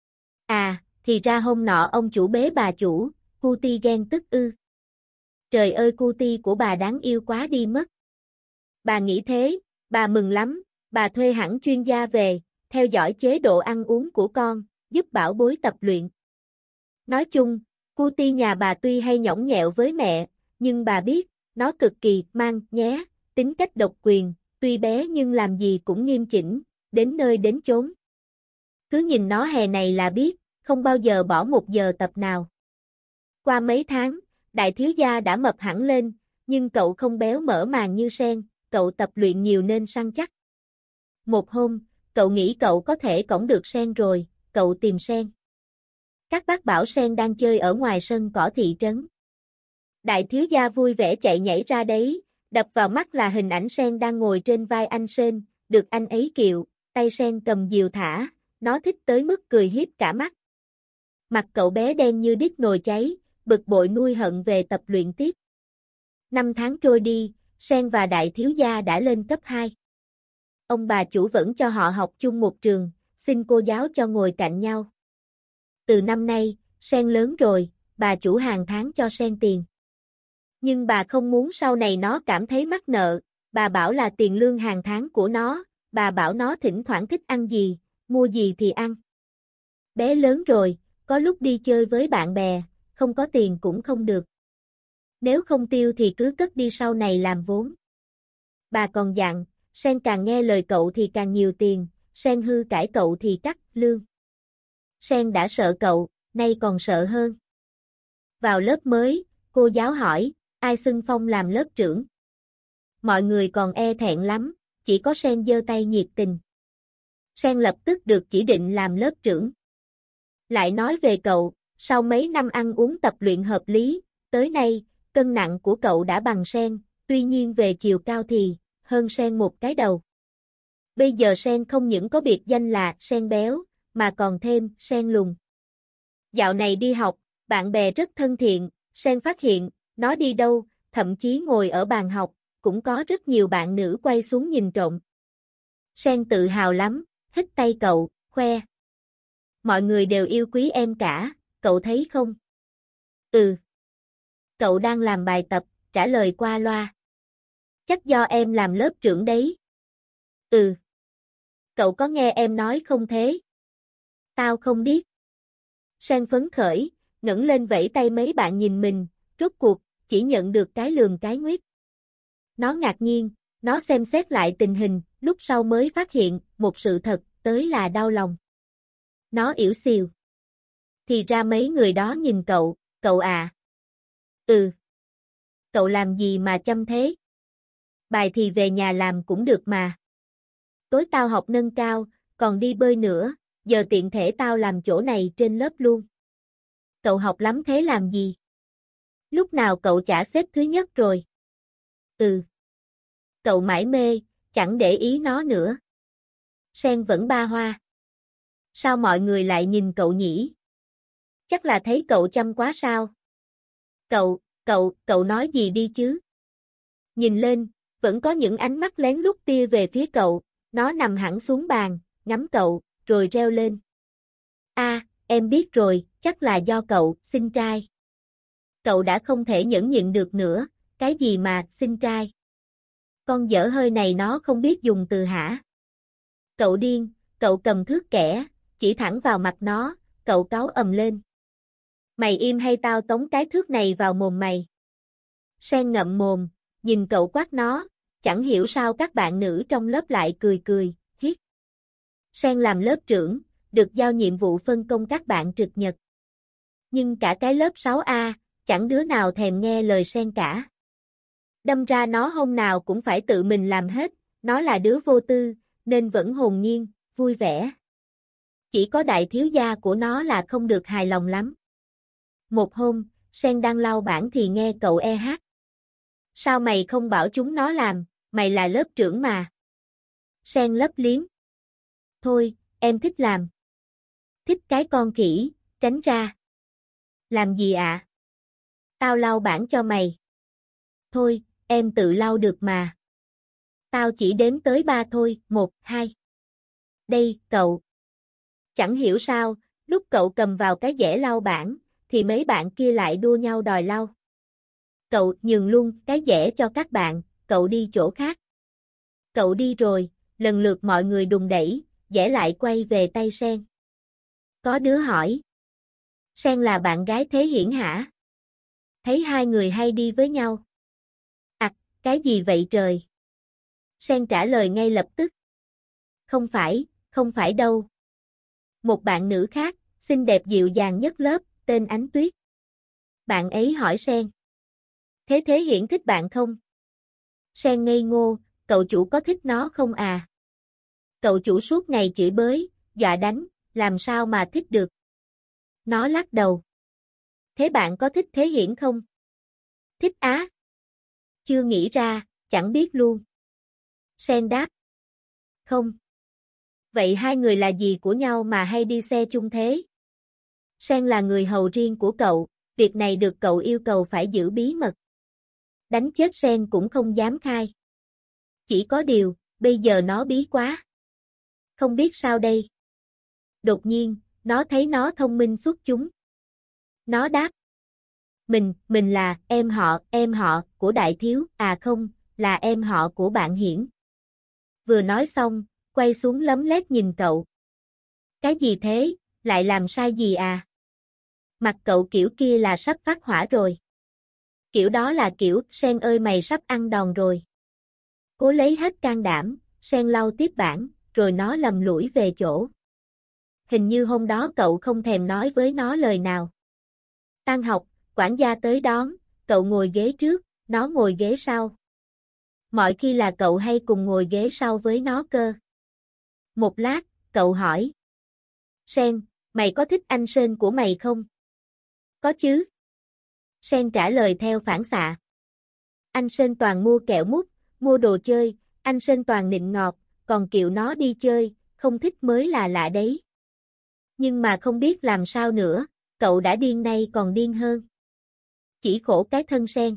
À, thì ra hôm nọ ông chủ bế bà chủ, Cutie ghen tức ư. Trời ơi Cutie của bà đáng yêu quá đi mất. Bà nghĩ thế, bà mừng lắm, bà thuê hẳn chuyên gia về, theo dõi chế độ ăn uống của con, giúp bảo bối tập luyện. Nói chung, Cutie nhà bà tuy hay nhõng nhẽo với mẹ, nhưng bà biết, nó cực kỳ mang nhé, tính cách độc quyền, tuy bé nhưng làm gì cũng nghiêm chỉnh, đến nơi đến chốn. Cứ nhìn nó hè này là biết, không bao giờ bỏ một giờ tập nào. Qua mấy tháng, đại thiếu gia đã mập hẳn lên, nhưng cậu không béo mỡ màng như Sen, cậu tập luyện nhiều nên săn chắc. Một hôm, cậu nghĩ cậu có thể cõng được Sen rồi, cậu tìm Sen. Các bác bảo Sen đang chơi ở ngoài sân cỏ thị trấn. Đại thiếu gia vui vẻ chạy nhảy ra đấy, đập vào mắt là hình ảnh Sen đang ngồi trên vai anh Sen, được anh ấy kiệu, tay Sen cầm diều thả, nó thích tới mức cười hiếp cả mắt. Mặt cậu bé đen như đít nồi cháy, bực bội nuôi hận về tập luyện tiếp. Năm tháng trôi đi, Sen và đại thiếu gia đã lên cấp hai. Ông bà chủ vẫn cho họ học chung một trường, xin cô giáo cho ngồi cạnh nhau. Từ năm nay, Sen lớn rồi, bà chủ hàng tháng cho Sen tiền. Nhưng bà không muốn sau này nó cảm thấy mắc nợ, bà bảo là tiền lương hàng tháng của nó, bà bảo nó thỉnh thoảng thích ăn gì, mua gì thì ăn. Bé lớn rồi, có lúc đi chơi với bạn bè, không có tiền cũng không được. Nếu không tiêu thì cứ cất đi sau này làm vốn. Bà còn dặn, Sen càng nghe lời cậu thì càng nhiều tiền, Sen hư cãi cậu thì cắt lương. Sen đã sợ cậu, nay còn sợ hơn. Vào lớp mới, cô giáo hỏi, ai xưng Phong làm lớp trưởng? Mọi người còn e thẹn lắm, chỉ có Sen giơ tay nhiệt tình. Sen lập tức được chỉ định làm lớp trưởng. Lại nói về cậu, sau mấy năm ăn uống tập luyện hợp lý, tới nay, cân nặng của cậu đã bằng Sen, tuy nhiên về chiều cao thì hơn Sen một cái đầu. Bây giờ Sen không những có biệt danh là Sen béo, mà còn thêm Sen lùn. Dạo này đi học, bạn bè rất thân thiện, Sen phát hiện, nó đi đâu, thậm chí ngồi ở bàn học, cũng có rất nhiều bạn nữ quay xuống nhìn trộm. Sen tự hào lắm, hít tay cậu, khoe. Mọi người đều yêu quý em cả, cậu thấy không? Ừ. Cậu đang làm bài tập, trả lời qua loa. Chắc do em làm lớp trưởng đấy. Ừ. Cậu có nghe em nói không thế? Tao không biết. Sen phấn khởi, ngẩng lên vẫy tay mấy bạn nhìn mình, rốt cuộc, chỉ nhận được cái lườm cái nguyết. Nó ngạc nhiên, nó xem xét lại tình hình, lúc sau mới phát hiện, một sự thật, tới là đau lòng. Nó ỉu xìu. Thì ra mấy người đó nhìn cậu, cậu à. Ừ. Cậu làm gì mà chăm thế? Bài thì về nhà làm cũng được mà. Tối tao học nâng cao, còn đi bơi nữa, giờ tiện thể tao làm chỗ này trên lớp luôn. Cậu học lắm thế làm gì? Lúc nào cậu chả xếp thứ nhất rồi? Ừ. Cậu mải mê, chẳng để ý nó nữa. Sen vẫn ba hoa. Sao mọi người lại nhìn cậu nhỉ? Chắc là thấy cậu chăm quá sao? Cậu, cậu, cậu nói gì đi chứ? Nhìn lên, vẫn có những ánh mắt lén lút tia về phía cậu, nó nằm hẳn xuống bàn, ngắm cậu, rồi reo lên. A, em biết rồi, chắc là do cậu, xinh trai. Cậu đã không thể nhẫn nhịn được nữa, cái gì mà, xinh trai. Con dở hơi này nó không biết dùng từ hả? Cậu điên, cậu cầm thước kẻ, chỉ thẳng vào mặt nó, cậu cáu ầm lên. Mày im hay tao tống cái thước này vào mồm mày. Sen ngậm mồm, nhìn cậu quát nó, chẳng hiểu sao các bạn nữ trong lớp lại cười cười, hiết. Sen làm lớp trưởng, được giao nhiệm vụ phân công các bạn trực nhật. Nhưng cả cái lớp sáu A, chẳng đứa nào thèm nghe lời Sen cả. Đâm ra nó hôm nào cũng phải tự mình làm hết, nó là đứa vô tư, nên vẫn hồn nhiên, vui vẻ. Chỉ có đại thiếu gia của nó là không được hài lòng lắm. Một hôm, Sen đang lau bảng thì nghe cậu e hát. Sao mày không bảo chúng nó làm, mày là lớp trưởng mà. Sen lấp liếm. Thôi, em thích làm. Thích cái con khỉ, tránh ra. Làm gì ạ? À? Tao lau bảng cho mày. Thôi, em tự lau được mà. Tao chỉ đếm tới ba thôi, một, hai. Đây, cậu. Chẳng hiểu sao, lúc cậu cầm vào cái dẻ lau bảng, thì mấy bạn kia lại đua nhau đòi lau. Cậu nhường luôn cái dẻ cho các bạn, cậu đi chỗ khác. Cậu đi rồi, lần lượt mọi người đùng đẩy, dẻ lại quay về tay Sen. Có đứa hỏi. Sen là bạn gái Thế Hiển hả? Thấy hai người hay đi với nhau. À, cái gì vậy trời? Sen trả lời ngay lập tức. Không phải, không phải đâu. Một bạn nữ khác, xinh đẹp dịu dàng nhất lớp, tên Ánh Tuyết. Bạn ấy hỏi Sen. Thế Thế Hiển thích bạn không? Sen ngây ngô, cậu chủ có thích nó không à? Cậu chủ suốt ngày chửi bới, dọa đánh, làm sao mà thích được? Nó lắc đầu. Thế bạn có thích Thế Hiển không? Thích á. Chưa nghĩ ra, chẳng biết luôn. Sen đáp. Không. Vậy hai người là gì của nhau mà hay đi xe chung thế? Sen là người hầu riêng của cậu, việc này được cậu yêu cầu phải giữ bí mật. Đánh chết Sen cũng không dám khai. Chỉ có điều, bây giờ nó bí quá. Không biết sao đây. Đột nhiên, nó thấy nó thông minh xuất chúng. Nó đáp. Mình, mình là em họ, em họ của đại thiếu, à không, là em họ của bạn Hiển. Vừa nói xong, quay xuống lấm lét nhìn cậu. Cái gì thế, lại làm sai gì à? Mặt cậu kiểu kia là sắp phát hỏa rồi. Kiểu đó là kiểu, Sen ơi mày sắp ăn đòn rồi. Cố lấy hết can đảm, Sen lau tiếp bảng, rồi nó lầm lũi về chỗ. Hình như hôm đó cậu không thèm nói với nó lời nào. Tan học, quản gia tới đón, cậu ngồi ghế trước, nó ngồi ghế sau. Mọi khi là cậu hay cùng ngồi ghế sau với nó cơ. Một lát, cậu hỏi. Sen, mày có thích anh Sên của mày không? Có chứ. Sen trả lời theo phản xạ. Anh Sên toàn mua kẹo mút, mua đồ chơi, anh Sên toàn nịnh ngọt, còn Kiều nó đi chơi, không thích mới là lạ đấy. Nhưng mà không biết làm sao nữa, cậu đã điên nay còn điên hơn. Chỉ khổ cái thân Sen.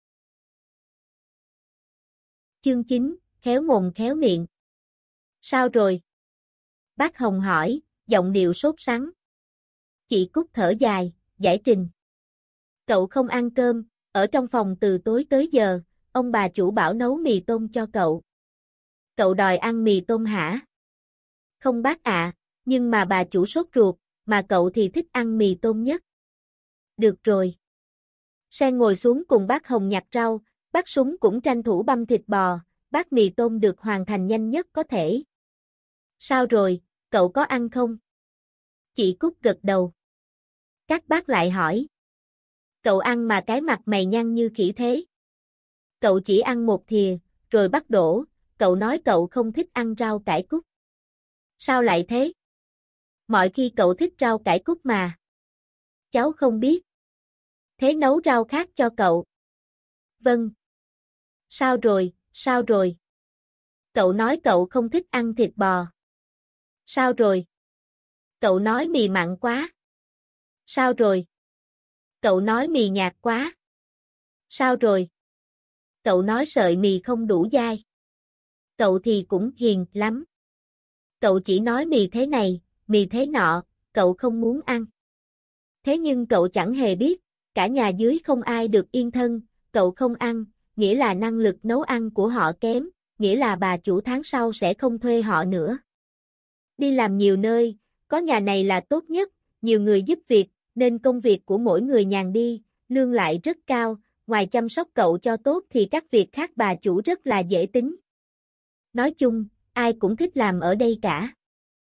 Chương chín, khéo mồm khéo miệng. Sao rồi? Bác Hồng hỏi, giọng điệu sốt sắng. Chị Cúc thở dài, giải trình. Cậu không ăn cơm, ở trong phòng từ tối tới giờ, ông bà chủ bảo nấu mì tôm cho cậu. Cậu đòi ăn mì tôm hả? Không bác ạ, nhưng mà bà chủ sốt ruột, mà cậu thì thích ăn mì tôm nhất. Được rồi. Sen ngồi xuống cùng bác Hồng nhặt rau, bác Súng cũng tranh thủ băm thịt bò, bát mì tôm được hoàn thành nhanh nhất có thể. Sao rồi, cậu có ăn không? Chị Cúc gật đầu. Các bác lại hỏi. Cậu ăn mà cái mặt mày nhăn như khỉ thế. Cậu chỉ ăn một thìa, rồi bắt đổ, cậu nói cậu không thích ăn rau cải cúc. Sao lại thế? Mọi khi cậu thích rau cải cúc mà. Cháu không biết. Thế nấu rau khác cho cậu. Vâng. Sao rồi, sao rồi? Cậu nói cậu không thích ăn thịt bò. Sao rồi? Cậu nói mì mặn quá. Sao rồi? Cậu nói mì nhạt quá. Sao rồi? Cậu nói sợi mì không đủ dai. Cậu thì cũng hiền lắm. Cậu chỉ nói mì thế này, mì thế nọ, cậu không muốn ăn. Thế nhưng cậu chẳng hề biết, cả nhà dưới không ai được yên thân, cậu không ăn, nghĩa là năng lực nấu ăn của họ kém, nghĩa là bà chủ tháng sau sẽ không thuê họ nữa. Đi làm nhiều nơi, có nhà này là tốt nhất, nhiều người giúp việc, nên công việc của mỗi người nhàn đi, lương lại rất cao, ngoài chăm sóc cậu cho tốt thì các việc khác bà chủ rất là dễ tính. Nói chung, ai cũng thích làm ở đây cả.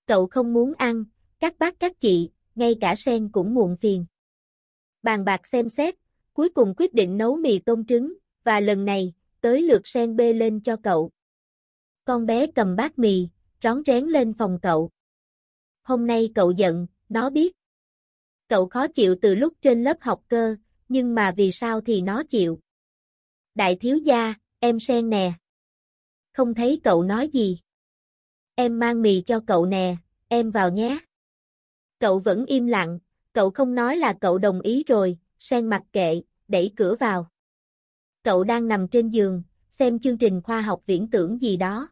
Cậu không muốn ăn, các bác các chị, ngay cả Sen cũng muộn phiền. Bàn bạc xem xét, cuối cùng quyết định nấu mì tôm trứng, và lần này, tới lượt Sen bê lên cho cậu. Con bé cầm bát mì, rón rén lên phòng cậu. Hôm nay cậu giận, nó biết. Cậu khó chịu từ lúc trên lớp học cơ, nhưng mà vì sao thì nó chịu. Đại thiếu gia, em Sen nè. Không thấy cậu nói gì. Em mang mì cho cậu nè, em vào nhé. Cậu vẫn im lặng, cậu không nói là cậu đồng ý rồi, Sen mặc kệ, đẩy cửa vào. Cậu đang nằm trên giường, xem chương trình khoa học viễn tưởng gì đó.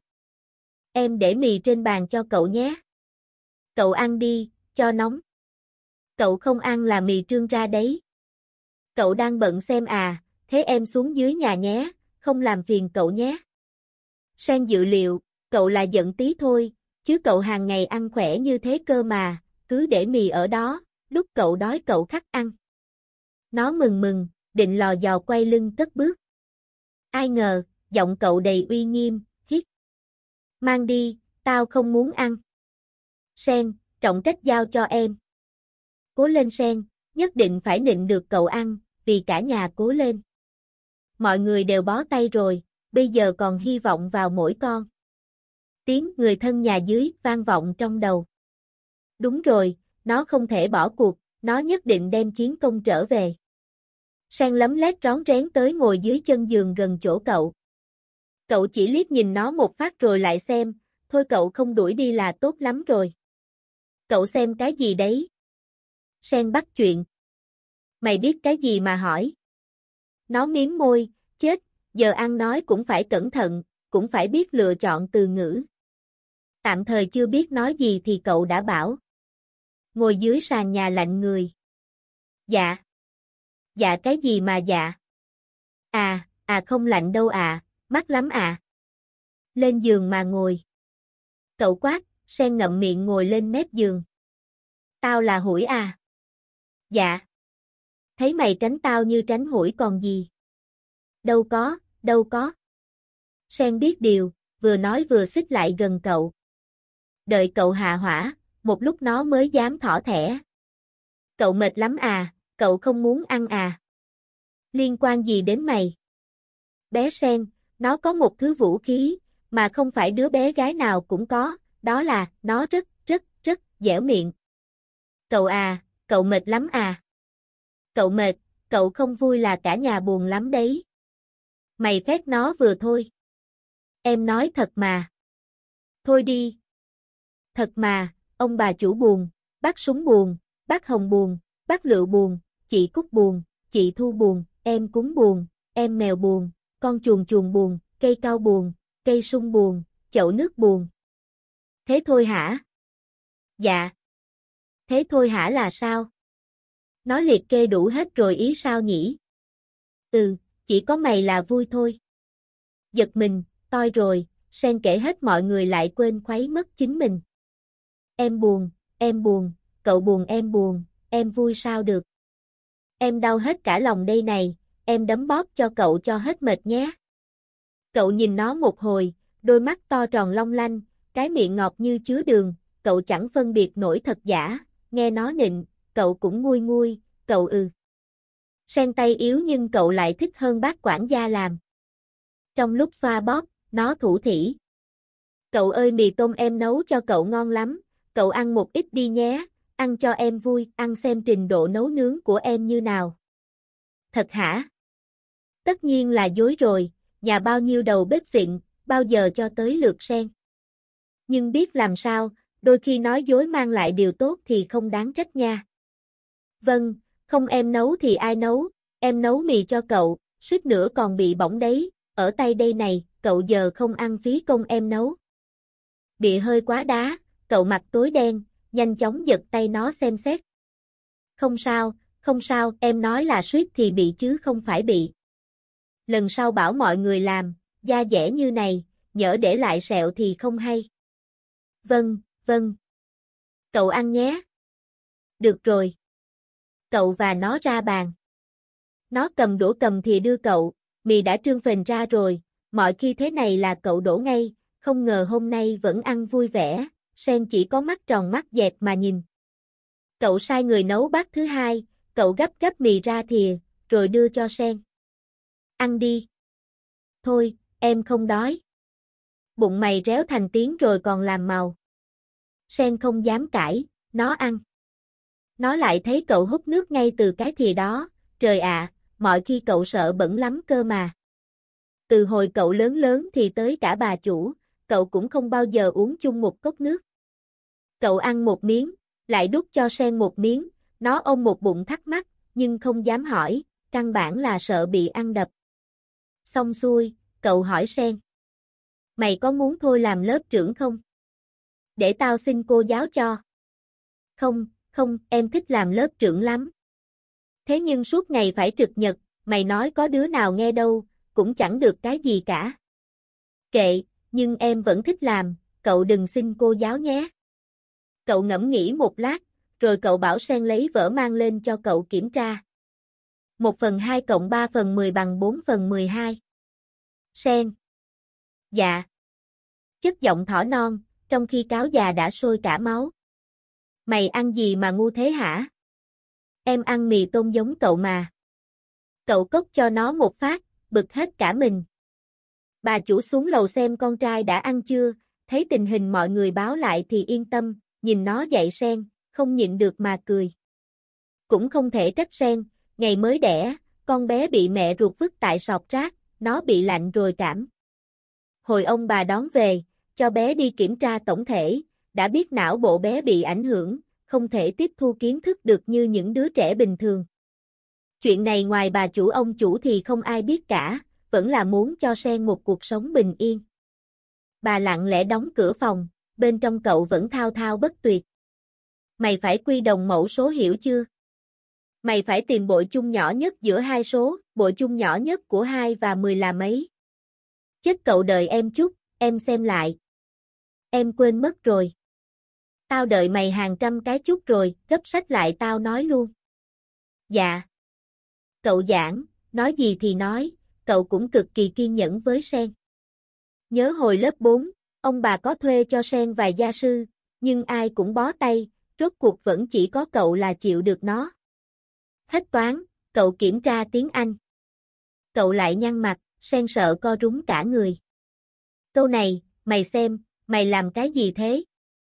Em để mì trên bàn cho cậu nhé. Cậu ăn đi, cho nóng. Cậu không ăn là mì trương ra đấy. Cậu đang bận xem à, thế em xuống dưới nhà nhé, không làm phiền cậu nhé. Sen dự liệu, cậu là giận tí thôi, chứ cậu hàng ngày ăn khỏe như thế cơ mà, cứ để mì ở đó, lúc cậu đói cậu khắc ăn. Nó mừng mừng, định lò dò quay lưng cất bước. Ai ngờ, giọng cậu đầy uy nghiêm, hít. Mang đi, tao không muốn ăn. Sen, trọng trách giao cho em. Cố lên Sen, nhất định phải nịnh được cậu ăn, vì cả nhà cố lên. Mọi người đều bó tay rồi, bây giờ còn hy vọng vào mỗi con. Tiếng người thân nhà dưới vang vọng trong đầu. Đúng rồi, nó không thể bỏ cuộc, nó nhất định đem chiến công trở về. Sen lấm lét rón rén tới ngồi dưới chân giường gần chỗ cậu. Cậu chỉ liếc nhìn nó một phát rồi lại xem, thôi cậu không đuổi đi là tốt lắm rồi. Cậu xem cái gì đấy? Sen bắt chuyện. Mày biết cái gì mà hỏi? Nó mím môi, chết, giờ ăn nói cũng phải cẩn thận, cũng phải biết lựa chọn từ ngữ. Tạm thời chưa biết nói gì thì cậu đã bảo. Ngồi dưới sàn nhà lạnh người. Dạ. Dạ cái gì mà dạ? À, à không lạnh đâu à, mát lắm à. Lên giường mà ngồi. Cậu quát, Sen ngậm miệng ngồi lên mép giường. Tao là hủi à? Dạ. Thấy mày tránh tao như tránh hủi còn gì? Đâu có, đâu có. Sen biết điều, vừa nói vừa xích lại gần cậu. Đợi cậu hạ hỏa, một lúc nó mới dám thỏ thẻ. Cậu mệt lắm à, cậu không muốn ăn à? Liên quan gì đến mày? Bé Sen, nó có một thứ vũ khí, mà không phải đứa bé gái nào cũng có, đó là, nó rất, rất, rất, dẻo miệng. Cậu à, cậu mệt lắm à? Cậu mệt, cậu không vui là cả nhà buồn lắm đấy. Mày phét nó vừa thôi. Em nói thật mà. Thôi đi. Thật mà, ông bà chủ buồn, bác Súng buồn, bác Hồng buồn, bác Lựu buồn, chị Cúc buồn, chị Thu buồn, em Cúng buồn, em Mèo buồn, con chuồn chuồn buồn, cây cao buồn, cây sung buồn, chậu nước buồn. Thế thôi hả? Dạ. Thế thôi hả là sao? Nó liệt kê đủ hết rồi ý sao nhỉ? Ừ, chỉ có mày là vui thôi. Giật mình, toi rồi, Sen kể hết mọi người lại quên khuấy mất chính mình. Em buồn, em buồn, cậu buồn em buồn, em vui sao được. Em đau hết cả lòng đây này, em đấm bóp cho cậu cho hết mệt nhé. Cậu nhìn nó một hồi, đôi mắt to tròn long lanh, cái miệng ngọt như chứa đường, cậu chẳng phân biệt nổi thật giả, nghe nó nịnh, cậu cũng nguôi nguôi, cậu ừ. Sen tay yếu nhưng cậu lại thích hơn bác quản gia làm. Trong lúc xoa bóp, nó thủ thỉ. Cậu ơi mì tôm em nấu cho cậu ngon lắm, cậu ăn một ít đi nhé, ăn cho em vui, ăn xem trình độ nấu nướng của em như nào. Thật hả? Tất nhiên là dối rồi, nhà bao nhiêu đầu bếp xịn, bao giờ cho tới lượt Sen. Nhưng biết làm sao, đôi khi nói dối mang lại điều tốt thì không đáng trách nha. Vâng, không em nấu thì ai nấu, em nấu mì cho cậu, suýt nữa còn bị bỏng đấy, ở tay đây này, cậu giờ không ăn phí công em nấu. Bị hơi quá đá, cậu mặt tối đen, nhanh chóng giật tay nó xem xét. Không sao, không sao, em nói là suýt thì bị chứ không phải bị. Lần sau bảo mọi người làm, da dẻ như này, nhỡ để lại sẹo thì không hay. Vâng, vâng. Cậu ăn nhé. Được rồi. Cậu và nó ra bàn. Nó cầm đũa cầm thìa đưa cậu, mì đã trương phình ra rồi, mọi khi thế này là cậu đổ ngay, không ngờ hôm nay vẫn ăn vui vẻ, Sen chỉ có mắt tròn mắt dẹt mà nhìn. Cậu sai người nấu bát thứ hai, cậu gấp gấp mì ra thìa, rồi đưa cho Sen. Ăn đi. Thôi, em không đói. Bụng mày réo thành tiếng rồi còn làm màu. Sen không dám cãi, nó ăn. Nó lại thấy cậu hút nước ngay từ cái thìa đó, trời ạ, mọi khi cậu sợ bẩn lắm cơ mà. Từ hồi cậu lớn lớn thì tới cả bà chủ, cậu cũng không bao giờ uống chung một cốc nước. Cậu ăn một miếng, lại đút cho Sen một miếng, nó ôm một bụng thắc mắc, nhưng không dám hỏi, căn bản là sợ bị ăn đập. Xong xuôi, cậu hỏi Sen. Mày có muốn thôi làm lớp trưởng không? Để tao xin cô giáo cho. Không, không, em thích làm lớp trưởng lắm. Thế nhưng suốt ngày phải trực nhật, mày nói có đứa nào nghe đâu, cũng chẳng được cái gì cả. Kệ, nhưng em vẫn thích làm, cậu đừng xin cô giáo nhé. Cậu ngẫm nghĩ một lát, rồi cậu bảo Sen lấy vở mang lên cho cậu kiểm tra. một phần hai cộng ba phần mười bằng bốn phần mười hai. Sen. Dạ. Chất giọng thỏ non, trong khi cáo già đã sôi cả máu. Mày ăn gì mà ngu thế hả? Em ăn mì tôm giống cậu mà. Cậu cốc cho nó một phát, bực hết cả mình. Bà chủ xuống lầu xem con trai đã ăn chưa, thấy tình hình mọi người báo lại thì yên tâm, nhìn nó dạy Sen, không nhịn được mà cười. Cũng không thể trách Sen, ngày mới đẻ, con bé bị mẹ ruột vứt tại sọt rác, nó bị lạnh rồi cảm. Hồi ông bà đón về, cho bé đi kiểm tra tổng thể, đã biết não bộ bé bị ảnh hưởng, không thể tiếp thu kiến thức được như những đứa trẻ bình thường. Chuyện này ngoài bà chủ ông chủ thì không ai biết cả, vẫn là muốn cho Sen một cuộc sống bình yên. Bà lặng lẽ đóng cửa phòng, bên trong cậu vẫn thao thao bất tuyệt. Mày phải quy đồng mẫu số hiểu chưa? Mày phải tìm bội chung nhỏ nhất giữa hai số, bội chung nhỏ nhất của hai và mười là mấy? Chết cậu đợi em chút, em xem lại. Em quên mất rồi. Tao đợi mày hàng trăm cái chút rồi, gấp sách lại tao nói luôn. Dạ. Cậu giảng, nói gì thì nói, cậu cũng cực kỳ kiên nhẫn với Sen. Nhớ hồi lớp bốn, ông bà có thuê cho Sen vài gia sư, nhưng ai cũng bó tay, rốt cuộc vẫn chỉ có cậu là chịu được nó. Hết toán, cậu kiểm tra tiếng Anh. Cậu lại nhăn mặt, Sen sợ co rúm cả người. Câu này, mày xem, mày làm cái gì thế?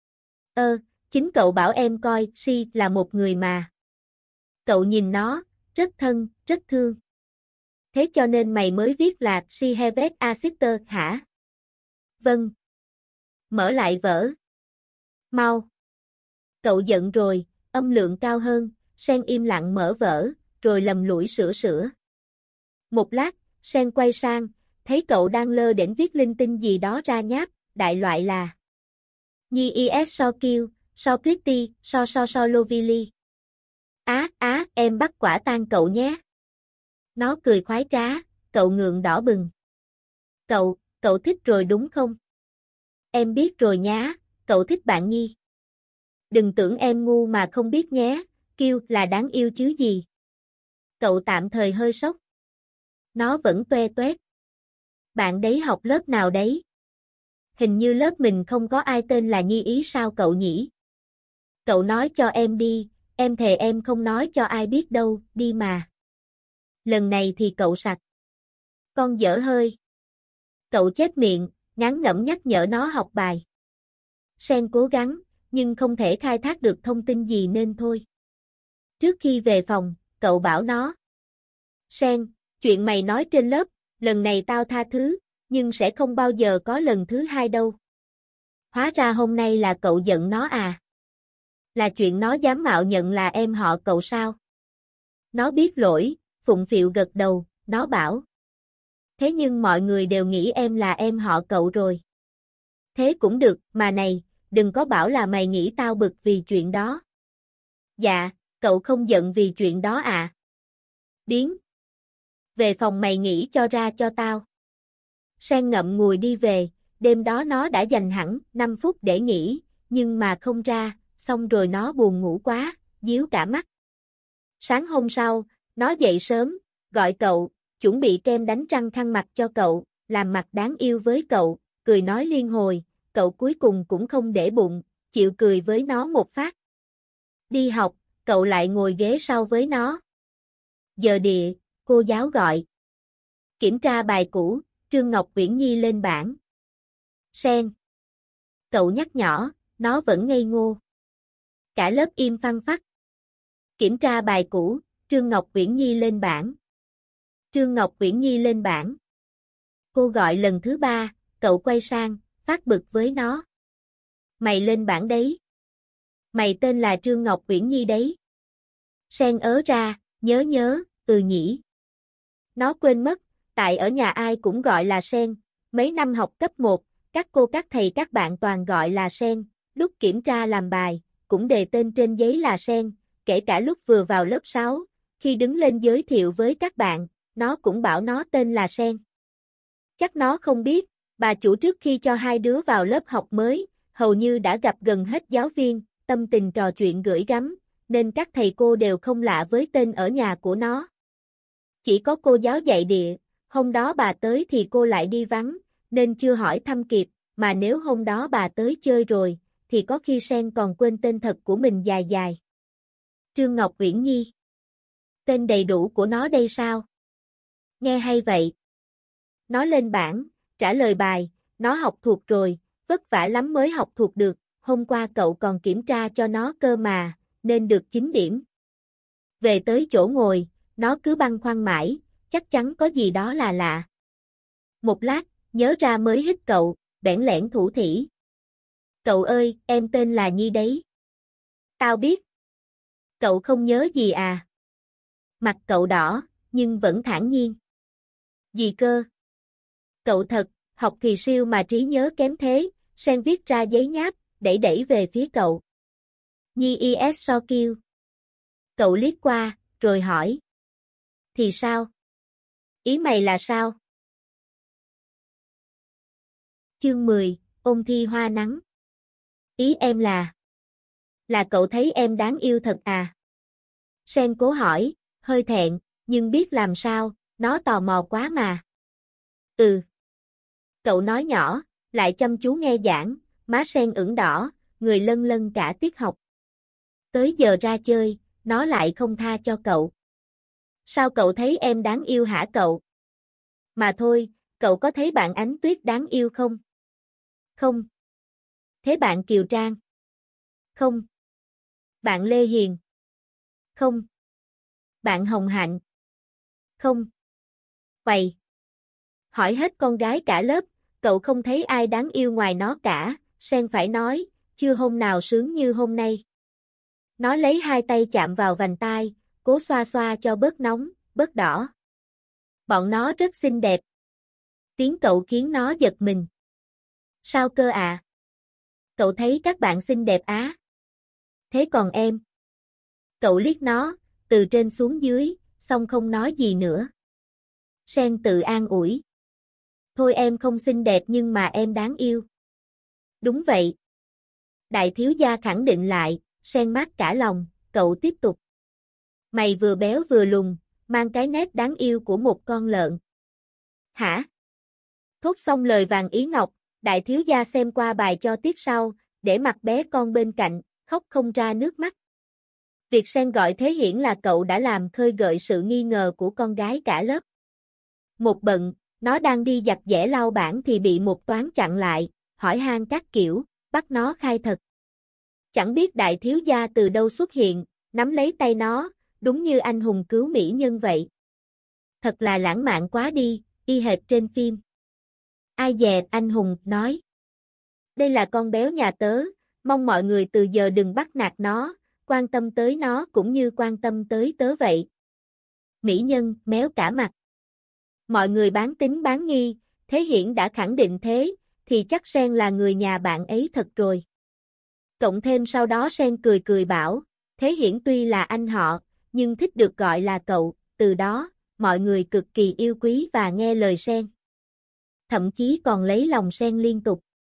Ơ, chính cậu bảo em coi, Si là một người mà. Cậu nhìn nó, rất thân, rất thương. Thế cho nên mày mới viết là She Hevet a Sister hả? Vâng. Mở lại vở. Mau. Cậu giận rồi, âm lượng cao hơn, Sen im lặng mở vở, rồi lầm lũi sửa sửa. Một lát, Sen quay sang, thấy cậu đang lơ đễnh viết linh tinh gì đó ra nháp, đại loại là Nhi is so kill, so pretty, so so so lovely. Á, á, em bắt quả tang cậu nhé. Nó cười khoái trá, cậu ngượng đỏ bừng. Cậu, cậu thích rồi đúng không? Em biết rồi nhá, cậu thích bạn Nhi. Đừng tưởng em ngu mà không biết nhé, kêu là đáng yêu chứ gì. Cậu tạm thời hơi sốc. Nó vẫn toe toét. Bạn đấy học lớp nào đấy? Hình như lớp mình không có ai tên là Nhi ý sao cậu nhỉ? Cậu nói cho em đi, em thề em không nói cho ai biết đâu, đi mà. Lần này thì cậu sặc. Con dở hơi. Cậu chép miệng, ngán ngẩm nhắc nhở nó học bài. Sen cố gắng, nhưng không thể khai thác được thông tin gì nên thôi. Trước khi về phòng, cậu bảo nó. Sen, chuyện mày nói trên lớp, lần này tao tha thứ, nhưng sẽ không bao giờ có lần thứ hai đâu. Hóa ra hôm nay là cậu giận nó à? Là chuyện nó dám mạo nhận là em họ cậu sao? Nó biết lỗi, phụng phịu gật đầu, nó bảo. Thế nhưng mọi người đều nghĩ em là em họ cậu rồi. Thế cũng được, mà này, đừng có bảo là mày nghĩ tao bực vì chuyện đó. Dạ, cậu không giận vì chuyện đó à? Biến. Về phòng mày nghỉ cho ra cho tao. Sen ngậm ngùi đi về, đêm đó nó đã dành hẳn năm phút để nghỉ, nhưng mà không ra, xong rồi nó buồn ngủ quá, díu cả mắt. Sáng hôm sau, nó dậy sớm, gọi cậu, chuẩn bị kem đánh răng khăn mặt cho cậu, làm mặt đáng yêu với cậu, cười nói liên hồi, cậu cuối cùng cũng không để bụng, chịu cười với nó một phát. Đi học, cậu lại ngồi ghế sau với nó. Giờ địa, cô giáo gọi. Kiểm tra bài cũ, Trương Ngọc Uyển Nhi lên bảng. Sen. Cậu nhắc nhỏ, nó vẫn ngây ngô. Cả lớp im phăng phắc. Kiểm tra bài cũ, Trương Ngọc Uyển Nhi lên bảng. Trương Ngọc Uyển Nhi lên bảng. Cô gọi lần thứ ba, cậu quay sang, phát bực với nó. Mày lên bảng đấy. Mày tên là Trương Ngọc Uyển Nhi đấy. Sen ớ ra, nhớ nhớ, ừ nhỉ. Nó quên mất, tại ở nhà ai cũng gọi là Sen, mấy năm học cấp một, các cô các thầy các bạn toàn gọi là Sen, lúc kiểm tra làm bài, cũng đề tên trên giấy là Sen, kể cả lúc vừa vào lớp sáu, khi đứng lên giới thiệu với các bạn, nó cũng bảo nó tên là Sen. Chắc nó không biết, bà chủ trước khi cho hai đứa vào lớp học mới, hầu như đã gặp gần hết giáo viên, tâm tình trò chuyện gửi gắm, nên các thầy cô đều không lạ với tên ở nhà của nó. Chỉ có cô giáo dạy địa, hôm đó bà tới thì cô lại đi vắng, nên chưa hỏi thăm kịp, mà nếu hôm đó bà tới chơi rồi, thì có khi Sen còn quên tên thật của mình dài dài. Trương Ngọc Uyển Nhi. Tên đầy đủ của nó đây sao? Nghe hay vậy. Nó lên bảng, trả lời bài, nó học thuộc rồi, vất vả lắm mới học thuộc được, hôm qua cậu còn kiểm tra cho nó cơ mà, nên được chín điểm. Về tới chỗ ngồi, nó cứ băn khoăn mãi, chắc chắn có gì đó là lạ. Một lát, nhớ ra mới hít cậu, bẽn lẽn thủ thỉ. Cậu ơi, em tên là Nhi đấy. Tao biết. Cậu không nhớ gì à? Mặt cậu đỏ, nhưng vẫn thản nhiên. Gì cơ? Cậu thật, học thì siêu mà trí nhớ kém thế, Sen viết ra giấy nháp, đẩy đẩy về phía cậu. Nhi is so kêu. Cậu liếc qua, rồi hỏi. Thì sao? Ý mày là sao? Chương mười, ôn thi hoa nắng. Ý em là... Là cậu thấy em đáng yêu thật à? Sen cố hỏi, hơi thẹn, nhưng biết làm sao, nó tò mò quá mà. Ừ. Cậu nói nhỏ, lại chăm chú nghe giảng, má Sen ửng đỏ, người lân lân cả tiết học. Tới giờ ra chơi, nó lại không tha cho cậu. Sao cậu thấy em đáng yêu hả cậu? Mà thôi, cậu có thấy bạn Ánh Tuyết đáng yêu không? Không. Thế bạn Kiều Trang? Không. Bạn Lê Hiền? Không. Bạn Hồng Hạnh? Không. Quầy. Hỏi hết con gái cả lớp, cậu không thấy ai đáng yêu ngoài nó cả, Sen phải nói, chưa hôm nào sướng như hôm nay. Nó lấy hai tay chạm vào vành tai, cố xoa xoa cho bớt nóng, bớt đỏ. Bọn nó rất xinh đẹp. Tiếng cậu khiến nó giật mình. Sao cơ à? Cậu thấy các bạn xinh đẹp á. Thế còn em? Cậu liếc nó, từ trên xuống dưới, xong không nói gì nữa. Sen tự an ủi. Thôi em không xinh đẹp nhưng mà em đáng yêu. Đúng vậy. Đại thiếu gia khẳng định lại, Sen mát cả lòng, cậu tiếp tục. Mày vừa béo vừa lùn, mang cái nét đáng yêu của một con lợn. Hả? Thốt xong lời vàng ý ngọc, đại thiếu gia xem qua bài cho tiết sau, để mặt bé con bên cạnh, khóc không ra nước mắt. Việc Sen gọi Thế Hiển là cậu đã làm khơi gợi sự nghi ngờ của con gái cả lớp. Một bận, nó đang đi giặt giẻ lau bảng thì bị một toán chặn lại, hỏi han các kiểu, bắt nó khai thật. Chẳng biết đại thiếu gia từ đâu xuất hiện, nắm lấy tay nó, đúng như anh hùng cứu mỹ nhân vậy. Thật là lãng mạn quá đi, y hệt trên phim. Ai dè, anh hùng, nói. Đây là con béo nhà tớ, mong mọi người từ giờ đừng bắt nạt nó, quan tâm tới nó cũng như quan tâm tới tớ vậy. Mỹ nhân, méo cả mặt. Mọi người bán tín bán nghi, Thế Hiển đã khẳng định thế, thì chắc Sen là người nhà bạn ấy thật rồi. Cộng thêm sau đó Sen cười cười bảo, Thế Hiển tuy là anh họ, nhưng thích được gọi là cậu, từ đó, mọi người cực kỳ yêu quý và nghe lời Sen. Thậm chí còn lấy lòng Sen liên tục.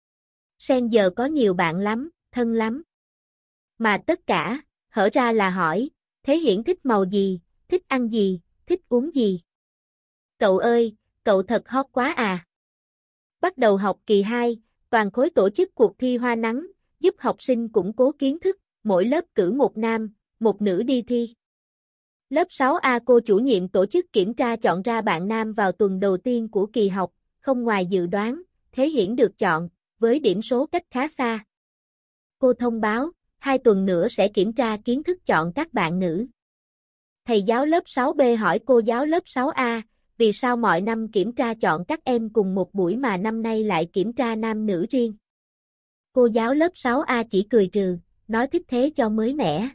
Sen giờ có nhiều bạn lắm, thân lắm. Mà tất cả, hở ra là hỏi, Thế Hiển thích màu gì, thích ăn gì, thích uống gì. Cậu ơi, cậu thật hot quá à. Bắt đầu học kỳ hai, toàn khối tổ chức cuộc thi hoa nắng, giúp học sinh củng cố kiến thức, mỗi lớp cử một nam, một nữ đi thi. Lớp sáu A cô chủ nhiệm tổ chức kiểm tra chọn ra bạn nam vào tuần đầu tiên của kỳ học, không ngoài dự đoán, Thế Hiển được chọn, với điểm số cách khá xa. Cô thông báo, hai tuần nữa sẽ kiểm tra kiến thức chọn các bạn nữ. Thầy giáo lớp sáu B hỏi cô giáo lớp sáu A, vì sao mọi năm kiểm tra chọn các em cùng một buổi mà năm nay lại kiểm tra nam nữ riêng. Cô giáo lớp sáu A chỉ cười trừ, nói thích thế cho mới mẻ.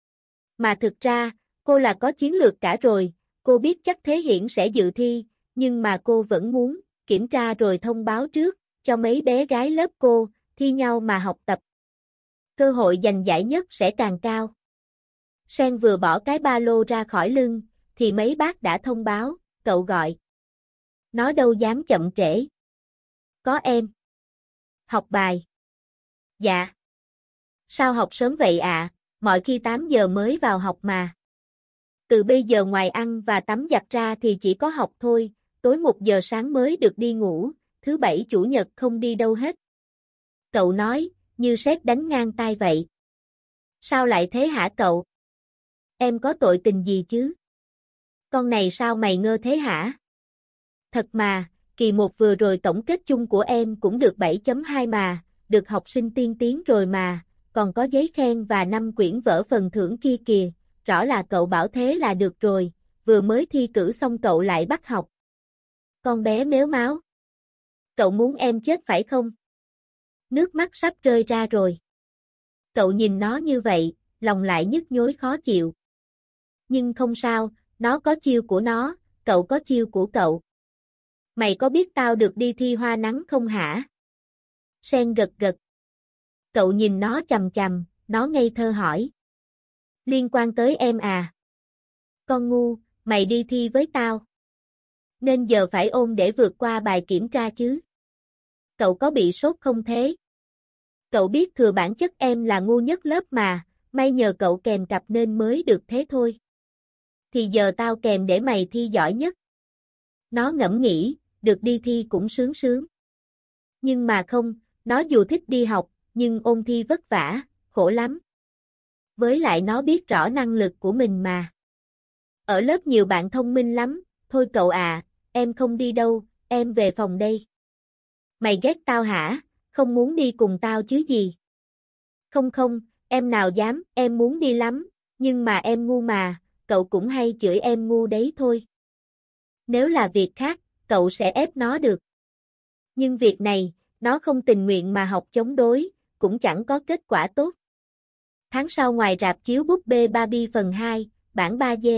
Mà thực ra, cô là có chiến lược cả rồi, cô biết chắc Thế Hiển sẽ dự thi, nhưng mà cô vẫn muốn kiểm tra rồi thông báo trước, cho mấy bé gái lớp cô, thi nhau mà học tập. Cơ hội giành giải nhất sẽ càng cao. Sen vừa bỏ cái ba lô ra khỏi lưng, thì mấy bác đã thông báo, cậu gọi. Nó đâu dám chậm trễ. Có em. Học bài. Dạ. Sao học sớm vậy ạ, à? Mọi khi tám giờ mới vào học mà. Từ bây giờ ngoài ăn và tắm giặt ra thì chỉ có học thôi, tối một giờ sáng mới được đi ngủ, thứ bảy chủ nhật không đi đâu hết. Cậu nói, như sét đánh ngang tai vậy. Sao lại thế hả cậu? Em có tội tình gì chứ? Con này sao mày ngơ thế hả? Thật mà, kỳ một vừa rồi tổng kết chung của em cũng được bảy chấm hai mà, được học sinh tiên tiến rồi mà, còn có giấy khen và năm quyển vở phần thưởng kia kìa, rõ là cậu bảo thế là được rồi, vừa mới thi cử xong cậu lại bắt học. Con bé mếu máo. Cậu muốn em chết phải không? Nước mắt sắp rơi ra rồi. Cậu nhìn nó như vậy, lòng lại nhức nhối khó chịu. Nhưng không sao, nó có chiêu của nó, cậu có chiêu của cậu. Mày có biết tao được đi thi hoa nắng không hả? Sen gật gật. Cậu nhìn nó chằm chằm, nó ngây thơ hỏi. Liên quan tới em à? Con ngu, mày đi thi với tao. Nên giờ phải ôn để vượt qua bài kiểm tra chứ. Cậu có bị sốt không thế? Cậu biết thừa bản chất em là ngu nhất lớp mà, may nhờ cậu kèm cặp nên mới được thế thôi. Thì giờ tao kèm để mày thi giỏi nhất. Nó ngẫm nghĩ, được đi thi cũng sướng sướng. Nhưng mà không, nó dù thích đi học, nhưng ôn thi vất vả, khổ lắm. Với lại nó biết rõ năng lực của mình mà. Ở lớp nhiều bạn thông minh lắm, thôi cậu à, em không đi đâu, em về phòng đây. Mày ghét tao hả, không muốn đi cùng tao chứ gì? Không không, em nào dám, em muốn đi lắm, nhưng mà em ngu mà, cậu cũng hay chửi em ngu đấy thôi. Nếu là việc khác, cậu sẽ ép nó được. Nhưng việc này, nó không tình nguyện mà học chống đối, cũng chẳng có kết quả tốt. Tháng sau ngoài rạp chiếu búp bê Barbie phần hai, bản ba D.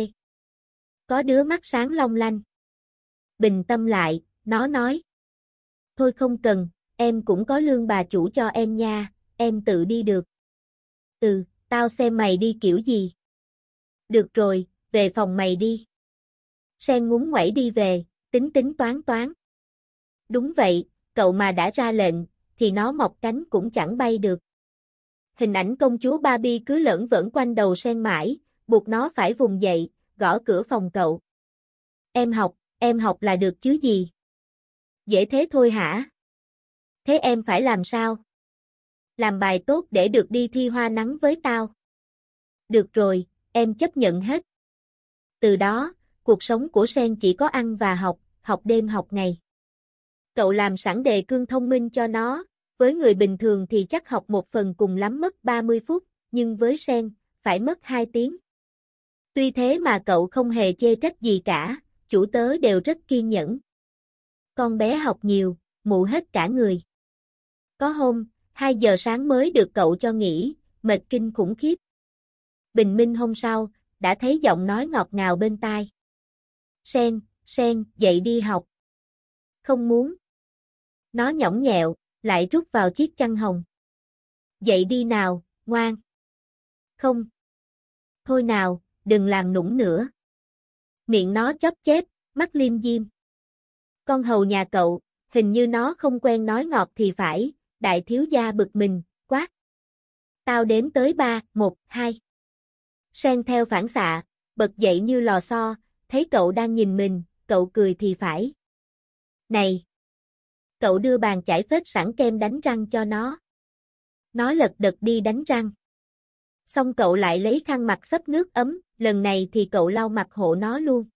Có đứa mắt sáng long lanh. Bình tâm lại, nó nói. Thôi không cần, em cũng có lương bà chủ cho em nha, em tự đi được. Ừ, tao xem mày đi kiểu gì. Được rồi, về phòng mày đi. Sen ngúng nguẩy đi về, tính tính toán toán. Đúng vậy, cậu mà đã ra lệnh, thì nó mọc cánh cũng chẳng bay được. Hình ảnh công chúa Barbie cứ lởn vởn quanh đầu Sen mãi, buộc nó phải vùng dậy, gõ cửa phòng cậu. Em học, em học là được chứ gì? Dễ thế thôi hả? Thế em phải làm sao? Làm bài tốt để được đi thi hoa nắng với tao. Được rồi, em chấp nhận hết. Từ đó, cuộc sống của Sen chỉ có ăn và học, học đêm học ngày. Cậu làm sẵn đề cương thông minh cho nó, với người bình thường thì chắc học một phần cùng lắm mất ba mươi phút, nhưng với Sen, phải mất hai tiếng. Tuy thế mà cậu không hề chê trách gì cả, chủ tớ đều rất kiên nhẫn. Con bé học nhiều, mụ hết cả người. Có hôm, hai giờ sáng mới được cậu cho nghỉ, mệt kinh khủng khiếp. Bình minh hôm sau, đã thấy giọng nói ngọt ngào bên tai. Sen, Sen, dậy đi học. Không muốn. Nó nhõng nhẹo, lại rút vào chiếc chăn hồng. Dậy đi nào, ngoan. Không. Thôi nào, đừng làm nũng nữa. Miệng nó chóp chép, mắt liêm diêm. Con hầu nhà cậu, hình như nó không quen nói ngọt thì phải, đại thiếu gia bực mình, quát. Tao đếm tới ba, một, hai. Sen theo phản xạ, bật dậy như lò xo, thấy cậu đang nhìn mình, cậu cười thì phải. Này! Cậu đưa bàn chải phết sẵn kem đánh răng cho nó. Nó lật đật đi đánh răng. Xong cậu lại lấy khăn mặt xấp nước ấm, lần này thì cậu lau mặt hộ nó luôn.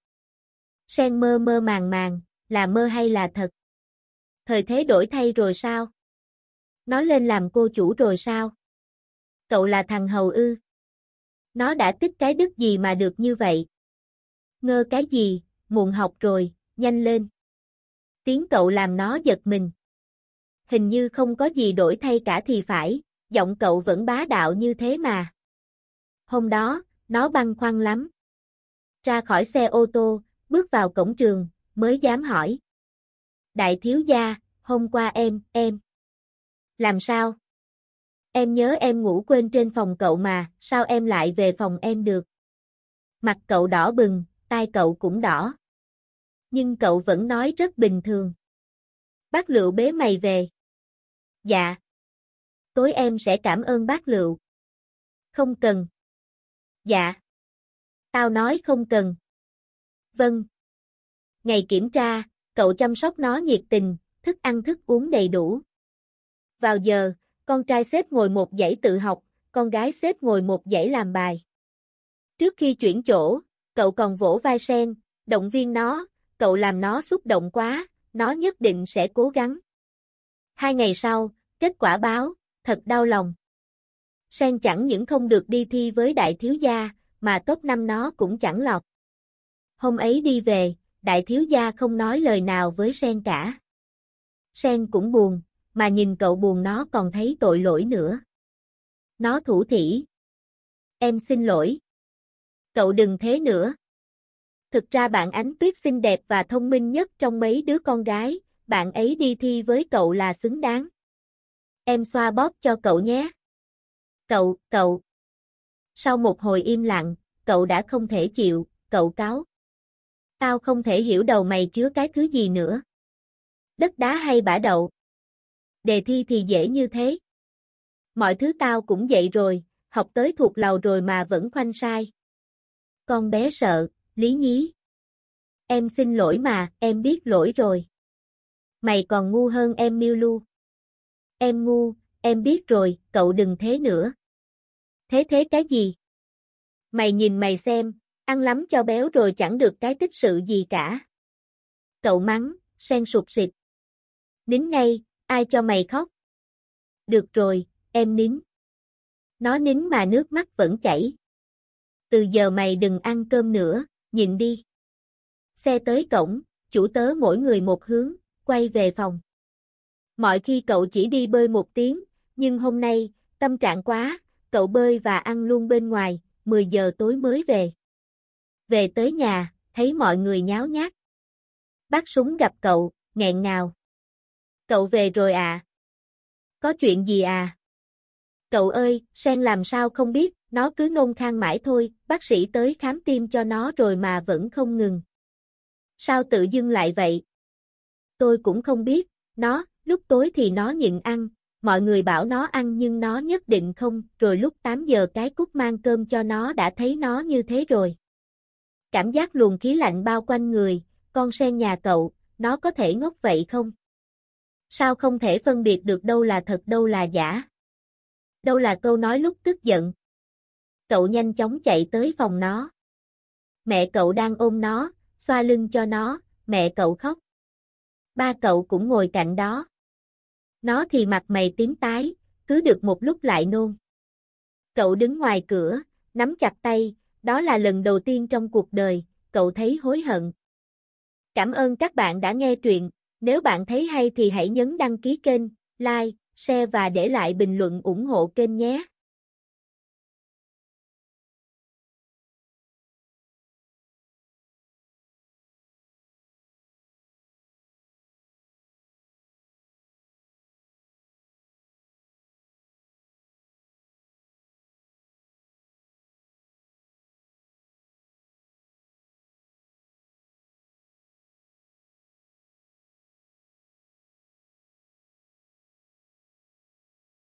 Sen mơ mơ màng màng, là mơ hay là thật? Thời thế đổi thay rồi sao? Nó lên làm cô chủ rồi sao? Cậu là thằng hầu ư? Nó đã tích cái đức gì mà được như vậy? Ngơ cái gì, muộn học rồi, nhanh lên. Tiếng cậu làm nó giật mình. Hình như không có gì đổi thay cả thì phải, giọng cậu vẫn bá đạo như thế mà. Hôm đó, nó băn khoăn lắm. Ra khỏi xe ô tô, bước vào cổng trường, mới dám hỏi. Đại thiếu gia, hôm qua em, em. Làm sao? Em nhớ em ngủ quên trên phòng cậu mà, sao em lại về phòng em được? Mặt cậu đỏ bừng, tai cậu cũng đỏ. Nhưng cậu vẫn nói rất bình thường. Bác Lựu bế mày về. Dạ. Tối em sẽ cảm ơn bác Lựu. Không cần. Dạ. Tao nói không cần. Vâng. Ngày kiểm tra, cậu chăm sóc nó nhiệt tình, thức ăn thức uống đầy đủ. Vào giờ, con trai xếp ngồi một dãy tự học, con gái xếp ngồi một dãy làm bài. Trước khi chuyển chỗ, cậu còn vỗ vai Sen, động viên nó, cậu làm nó xúc động quá, nó nhất định sẽ cố gắng. Hai ngày sau, kết quả báo, thật đau lòng. Sen chẳng những không được đi thi với đại thiếu gia, mà top năm nó cũng chẳng lọt. Hôm ấy đi về, đại thiếu gia không nói lời nào với Sen cả. Sen cũng buồn, mà nhìn cậu buồn nó còn thấy tội lỗi nữa. Nó thủ thỉ. Em xin lỗi. Cậu đừng thế nữa. Thực ra bạn Ánh Tuyết xinh đẹp và thông minh nhất trong mấy đứa con gái, bạn ấy đi thi với cậu là xứng đáng. Em xoa bóp cho cậu nhé. Cậu, cậu. Sau một hồi im lặng, cậu đã không thể chịu, cậu cáu. Tao không thể hiểu đầu mày chứa cái thứ gì nữa. Đất đá hay bã đậu? Đề thi thì dễ như thế. Mọi thứ tao cũng vậy rồi, học tới thuộc lầu rồi mà vẫn khoanh sai. Con bé sợ, lý nhí. Em xin lỗi mà, em biết lỗi rồi. Mày còn ngu hơn em Miu Lu. Em ngu, em biết rồi, cậu đừng thế nữa. Thế thế cái gì? Mày nhìn mày xem, ăn lắm cho béo rồi chẳng được cái tích sự gì cả. Cậu mắng, Sen sụt sịt. Nín ngay, ai cho mày khóc? Được rồi, em nín. Nó nín mà nước mắt vẫn chảy. Từ giờ mày đừng ăn cơm nữa, nhịn đi. Xe tới cổng, chủ tớ mỗi người một hướng, quay về phòng. Mọi khi cậu chỉ đi bơi một tiếng, nhưng hôm nay, tâm trạng quá, cậu bơi và ăn luôn bên ngoài, mười giờ tối mới về. Về tới nhà, thấy mọi người nháo nhác. Bác Súng gặp cậu, nghẹn ngào. Cậu về rồi à? Có chuyện gì à? Cậu ơi, Sen làm sao không biết, nó cứ nôn khan mãi thôi, bác sĩ tới khám tim cho nó rồi mà vẫn không ngừng. Sao tự dưng lại vậy? Tôi cũng không biết, nó, lúc tối thì nó nhịn ăn, mọi người bảo nó ăn nhưng nó nhất định không, rồi lúc tám giờ cái Cúc mang cơm cho nó đã thấy nó như thế rồi. Cảm giác luồng khí lạnh bao quanh người, con Sen nhà cậu, nó có thể ngốc vậy không? Sao không thể phân biệt được đâu là thật đâu là giả? Đâu là câu nói lúc tức giận? Cậu nhanh chóng chạy tới phòng nó. Mẹ cậu đang ôm nó, xoa lưng cho nó, mẹ cậu khóc. Ba cậu cũng ngồi cạnh đó. Nó thì mặt mày tím tái, cứ được một lúc lại nôn. Cậu đứng ngoài cửa, nắm chặt tay, đó là lần đầu tiên trong cuộc đời, cậu thấy hối hận. Cảm ơn các bạn đã nghe truyện, nếu bạn thấy hay thì hãy nhấn đăng ký kênh, like, share và để lại bình luận ủng hộ kênh nhé.